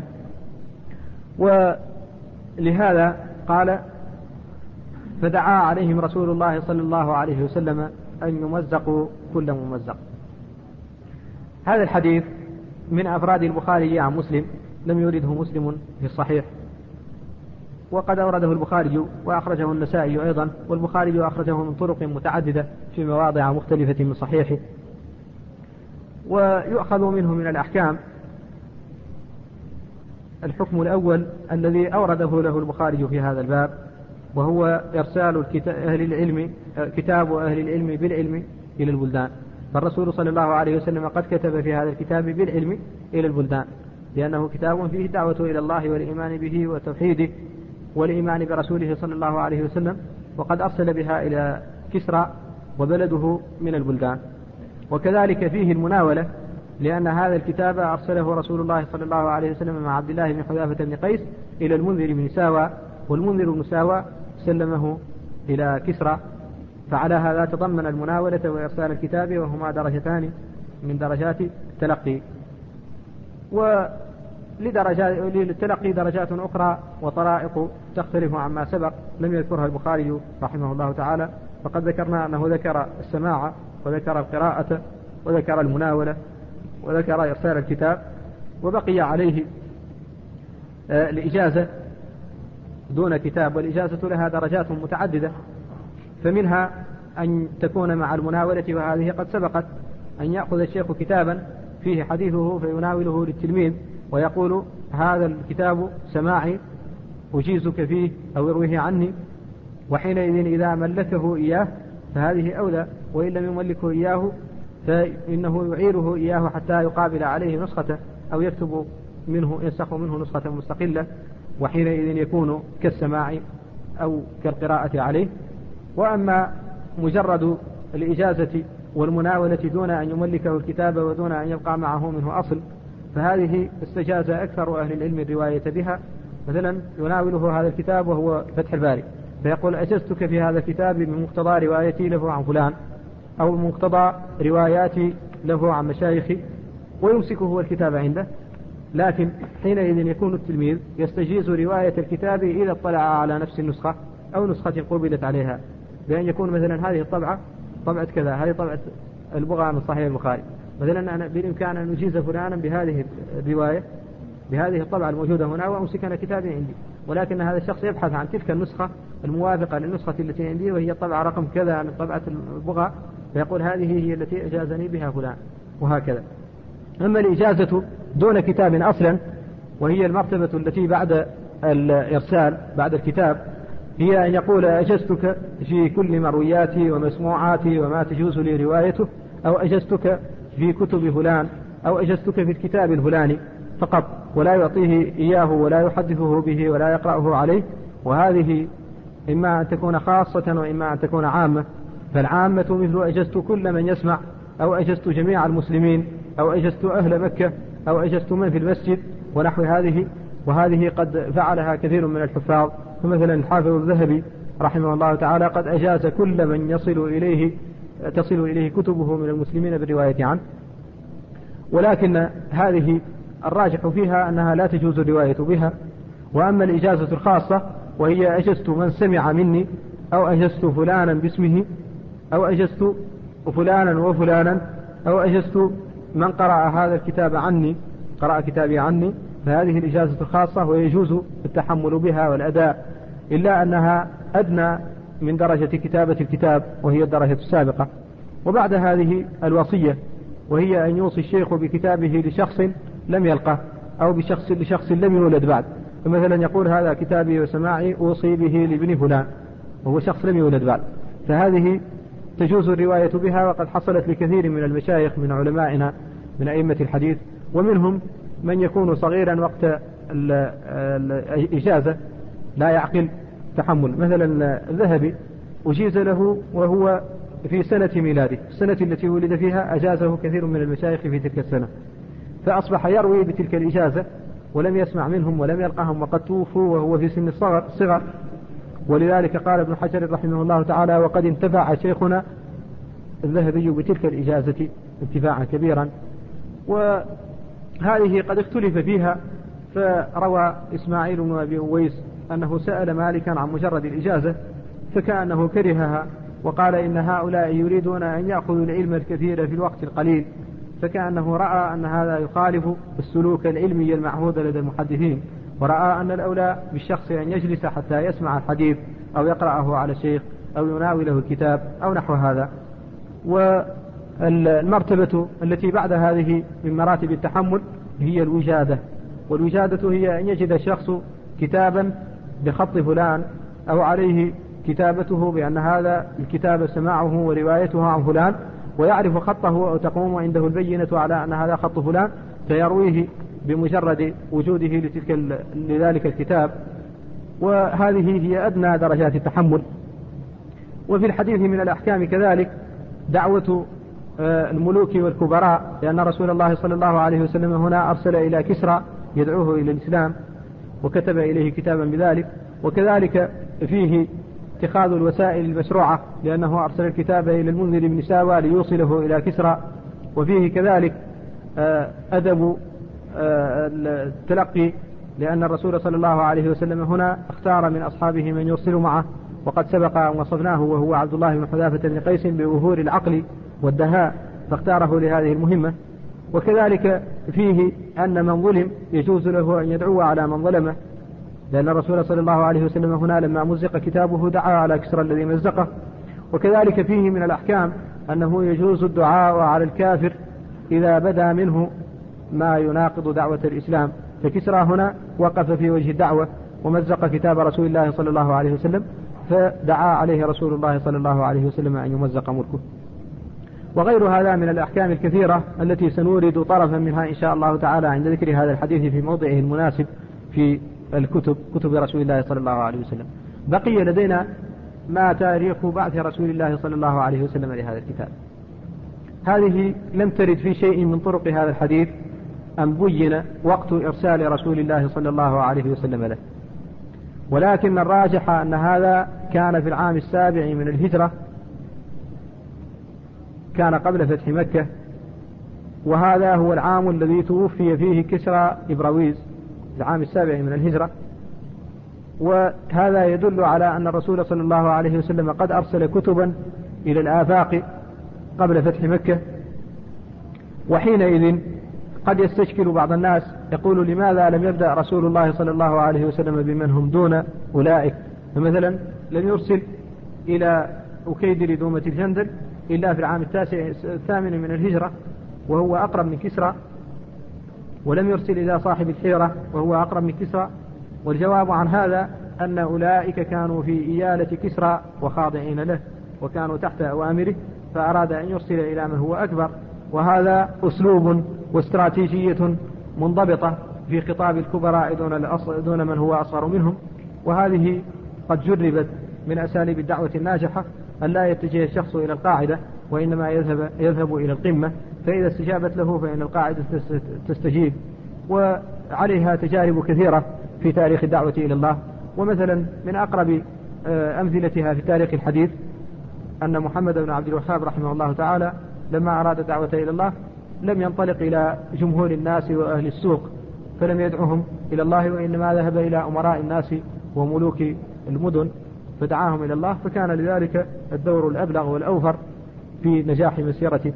ولهذا قال فدعا عليهم رسول الله صلى الله عليه وسلم أن يمزقوا كل ممزق. هذا الحديث من أفراد البخاري عن مسلم، لم يورده مسلم في الصحيح، وقد أورده البخاري وأخرجه النسائي أيضا، والبخاري أخرجه من طرق متعددة في مواضع مختلفة من صحيحه. ويؤخذ منه من الأحكام الحكم الأول الذي أورده له البخاري في هذا الباب، وهو إرسال أهل العلم كتاب أهل العلم بالعلم إلى البلدان. فالرسول صلى الله عليه وسلم قد كتب في هذا الكتاب بالعلم إلى البلدان، لأنه كتاب فيه دعوة إلى الله والإيمان به وتوحيده والإيمان برسوله صلى الله عليه وسلم، وقد أرسل بها إلى كسرى وبلده من البلدان. وكذلك فيه المناولة لأن هذا الكتاب أرسله رسول الله صلى الله عليه وسلم مع عبد الله بن حذافة بن قيس إلى المنذر بن ساوى، والمنذر بن ساوى سلمه إلى كسرى، فعلى هذا تضمن المناولة وإرسال الكتاب، وهما درجتان من درجات التلقي. وللتلقي درجات أخرى وطرائق تختلف عما سبق لم يذكرها البخاري رحمه الله تعالى، فقد ذكرنا أنه ذكر السماع وذكر القراءة وذكر المناولة وذكر إرسال الكتاب، وبقي عليه الإجازة دون كتاب. والإجازة لها درجات متعددة، فمنها أن تكون مع المناولة، وهذه قد سبقت، أن يأخذ الشيخ كتابا فيه حديثه فيناوله للتلميذ ويقول هذا الكتاب سماعي أجيزك فيه أو ارويه عني، وحينئذ إذا ملكه إياه فهذه أولى، وإن لم يملكه إياه فإنه يعيره إياه حتى يقابل عليه نسخة أو يكتب منه ينسخ منه نسخة مستقلة، وحينئذ يكون كالسماع أو كالقراءة عليه. وأما مجرد الإجازة والمناولة دون أن يملكه الكتاب ودون أن يبقى معه منه أصل، فهذه استجاز أكثر أهل العلم الرواية بها. مثلا يناوله هذا الكتاب وهو فتح الباري فيقول أجزتك في هذا الكتاب بمقتضى روايتي له عن فلان أو مقتضى رواياتي له عن مشايخي، ويمسكه هو الكتاب عنده. لكن حينئذ يكون التلميذ يستجيز رواية الكتاب إذا اطلع على نفس النسخة أو نسخة قبلت عليها، بأن يكون مثلا هذه الطبعة طبعة كذا، هذه طبعة البغاء من صحيح البخاري، مثلا أنا بالإمكان أن أجيز فلانا بهذه الرواية بهذه الطبعة الموجودة هنا وأمسك أنا كتابي عندي، ولكن هذا الشخص يبحث عن تلك النسخة الموافقة للنسخة التي عندي وهي الطبعة رقم كذا من طبعة البغاء، فيقول هذه هي التي أجازني بها فلان، وهكذا. أما الإجازة دون كتاب أصلا، وهي المرتبة التي بعد الإرسال بعد الكتاب، هي أن يقول أجزتك في كل مروياتي ومسموعاتي وما تجوز لي روايته، أو أجزتك في كتب فلان، أو أجزتك في الكتاب الفلاني فقط، ولا يعطيه إياه ولا يحدثه به ولا يقرأه عليه. وهذه إما أن تكون خاصة وإما أن تكون عامة، فالعامة مثل أجزت كل من يسمع، أو أجزت جميع المسلمين، أو أجزت أهل مكة، أو أجزت من في المسجد ونحو هذه. وهذه قد فعلها كثير من الحفاظ، فمثلا الحافظ الذهبي رحمه الله تعالى قد أجاز كل من يصل إليه تصل إليه كتبه من المسلمين بالرواية عنه. ولكن هذه الراجح فيها أنها لا تجوز الرواية بها. وأما الإجازة الخاصة وهي أجزت من سمع مني، أو أجزت فلانا باسمه، أو أجزت فلانا وفلانا، أو أجزت من قرأ هذا الكتاب عني قرأ كتابي عني، فهذه الإجازة الخاصة ويجوز التحمل بها والأداء، إلا أنها أدنى من درجة كتابة الكتاب وهي الدرجة السابقة. وبعد هذه الوصية، وهي أن يوصي الشيخ بكتابه لشخص لم يلقه، أو بشخص لشخص لم يولد بعد، فمثلا يقول هذا كتابي وسماعي أوصي به لابن فلان وهو شخص لم يولد بعد، فهذه تجوز الرواية بها، وقد حصلت لكثير من المشايخ من علمائنا من أئمة الحديث، ومنهم من يكون صغيرا وقت الإجازة لا يعقل تحمل. مثلا الذهبي أجيز له وهو في سنة ميلاده، السنة التي ولد فيها أجازه كثير من المشايخ في تلك السنة، فأصبح يروي بتلك الإجازة ولم يسمع منهم ولم يلقاهم وقد توفوا وهو في سن الصغر. ولذلك قال ابن حجر رحمه الله تعالى وقد انتفع شيخنا الذهبي بتلك الإجازة انتفاعا كبيرا. وهذه قد اختلف فيها، فروى إسماعيل بن أبي أويس أنه سأل مالكا عن مجرد الإجازة فكأنه كرهها، وقال إن هؤلاء يريدون أن يأخذوا العلم الكثير في الوقت القليل، فكأنه رأى أن هذا يخالف السلوك العلمي المعهود لدى المحدثين، ورأى أن الأولى بالشخص أن يجلس حتى يسمع الحديث أو يقرأه على الشيخ أو يناوله الكتاب أو نحو هذا. والمرتبة التي بعد هذه من مراتب التحمل هي الوجادة، والوجادة هي أن يجد الشخص كتابا بخط فلان أو عليه كتابته بأن هذا الكتاب سماعه وروايته عن فلان، ويعرف خطه أو تقوم عنده البينة على أن هذا خط فلان، فيرويه بمجرد وجوده لتلك لذلك الكتاب. وهذه هي أدنى درجات التحمل. وفي الحديث من الأحكام كذلك دعوة الملوك والكبراء، لأن رسول الله صلى الله عليه وسلم هنا أرسل إلى كسرى يدعوه إلى الإسلام وكتب إليه كتابا بذلك. وكذلك فيه اتخاذ الوسائل المشروعة، لأنه أرسل الكتاب إلى المنذر بن ساوى ليوصله إلى كسرى. وفيه كذلك أدب التلقي، لأن الرسول صلى الله عليه وسلم هنا اختار من أصحابه من يرسل معه، وقد سبق أن وصفناه وهو عبد الله بن حذافة بن قيس بوفور العقل والدهاء، فاختاره لهذه المهمة. وكذلك فيه أن من ظلم يجوز له أن يدعو على من ظلمه، لأن الرسول صلى الله عليه وسلم هنا لما مزق كتابه دعا على كسرى الذي مزقه. وكذلك فيه من الأحكام أنه يجوز الدعاء على الكافر إذا بدا منه ما يناقض دعوة الإسلام، فكسرى هنا وقف في وجه الدعوة ومزق كتاب رسول الله صلى الله عليه وسلم، فدعا عليه رسول الله صلى الله عليه وسلم أن يمزق ملكه. وغير هذا من الأحكام الكثيرة التي سنورد طرفا منها إن شاء الله تعالى عند ذكر هذا الحديث في موضعه المناسب في الكتب كتب رسول الله صلى الله عليه وسلم. بقي لدينا ما تاريخ بعث رسول الله صلى الله عليه وسلم لهذا الكتاب. هذه لم ترد في شيء من طرق هذا الحديث أن بين وقت إرسال رسول الله صلى الله عليه وسلم له، ولكن الراجح أن هذا كان في العام السابع من الهجرة، كان قبل فتح مكة، وهذا هو العام الذي توفي فيه كسرى إبراويز، العام السابع من الهجرة. وهذا يدل على أن الرسول صلى الله عليه وسلم قد أرسل كتبا إلى الآفاق قبل فتح مكة. وحينئذ قد يستشكل بعض الناس يقول لماذا لم يبدأ رسول الله صلى الله عليه وسلم بمن هم دون أولئك، فمثلا لم يرسل إلى أكيدر دومة الجندل إلا في العام التاسع الثامن من الهجرة وهو أقرب من كسرى، ولم يرسل إلى صاحب الحيرة وهو أقرب من كسرى. والجواب عن هذا أن أولئك كانوا في إيالة كسرى وخاضعين له وكانوا تحت أوامره، فأراد أن يرسل إلى من هو أكبر. وهذا أسلوب واستراتيجية منضبطة في خطاب الكبراء دون, دون من هو أصغر منهم، وهذه قد جربت من أساليب الدعوة الناجحة أن لا يتجه الشخص إلى القاعدة وإنما يذهب, يذهب إلى القمة، فإذا استجابت له فإن القاعدة تستجيب. وعليها تجارب كثيرة في تاريخ الدعوة إلى الله. ومثلا من أقرب أمثلتها في تاريخ الحديث أن محمد بن عبد الوهاب رحمه الله تعالى لما أراد الدعوة إلى الله لم ينطلق إلى جمهور الناس وأهل السوق فلم يدعوهم إلى الله، وإنما ذهب إلى أمراء الناس وملوك المدن فدعاهم إلى الله، فكان لذلك الدور الأبلغ والأوفر في نجاح مسيرته.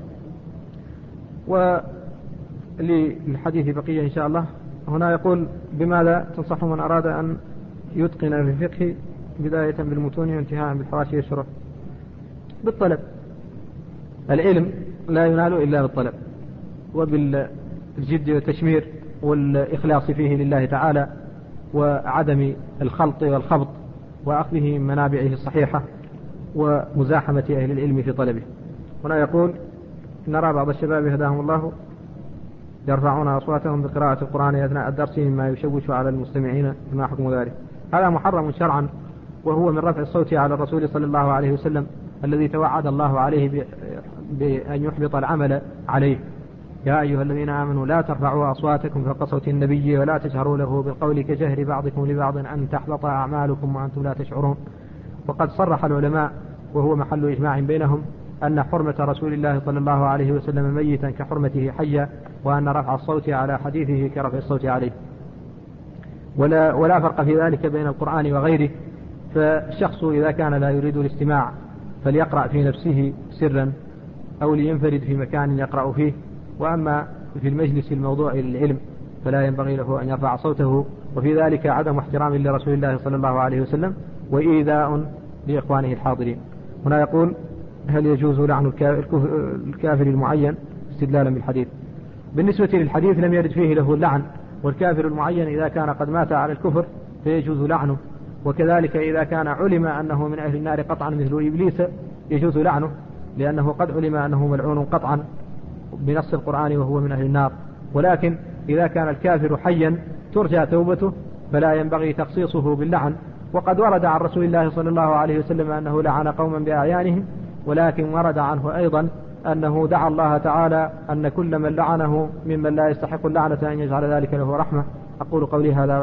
وللحديث بقية إن شاء الله. هنا يقول: بماذا تنصح من أراد أن يتقن في الفقه بداية بالمتون وانتهاء بالحواشي والشروح؟ بالطلب. العلم لا ينال إلا بالطلب وبالجد والتشمير والإخلاص فيه لله تعالى، وعدم الخلط والخبط، وأخذه من منابعه الصحيحة، ومزاحمة أهل العلم في طلبه. هنا يقول: نرى بعض الشباب هداهم الله يرفعون أصواتهم بقراءة القرآن أثناء الدرس مما يشوش على المستمعين، ما حكم ذلك؟ هذا محرم شرعا، وهو من رفع الصوت على الرسول صلى الله عليه وسلم الذي توعد الله عليه بأن يحبط العمل عليه. يا أيها الذين آمنوا لا ترفعوا أصواتكم فوق صوت النبي ولا تجهروا له بالقول كجهر بعضكم لبعض أن تحبط أعمالكم وأنتم لا تشعرون. وقد صرح العلماء وهو محل إجماع بينهم أن حرمة رسول الله صلى الله عليه وسلم ميتا كحرمته حيا، وأن رفع الصوت على حديثه كرفع الصوت عليه، ولا, ولا فرق في ذلك بين القرآن وغيره. فالشخص إذا كان لا يريد الاستماع فليقرأ في نفسه سرا أو لينفرد في مكان يقرأ فيه، وأما في المجلس الموضوع للعلم فلا ينبغي له أن يرفع صوته، وفي ذلك عدم احترام لرسول الله صلى الله عليه وسلم وإيذاء لإخوانه الحاضرين. هنا يقول: هل يجوز لعن الكافر المعين استدلالا بالحديث؟ بالنسبة للحديث لم يرد فيه له اللعن، والكافر المعين إذا كان قد مات على الكفر فيجوز لعنه، وكذلك إذا كان علم أنه من أهل النار قطعا مثل إبليس يجوز لعنه، لأنه قد علم أنه ملعون قطعا بنص القرآن وهو من أهل النار. ولكن إذا كان الكافر حيا ترجى توبته فلا ينبغي تخصيصه باللعن. وقد ورد عن رسول الله صلى الله عليه وسلم أنه لعن قوما بأعيانهم، ولكن ورد عنه أيضا أنه دعا الله تعالى أن كل من لعنه ممن لا يستحق اللعنة أن يجعل ذلك له رحمة. أقول قولي هذا.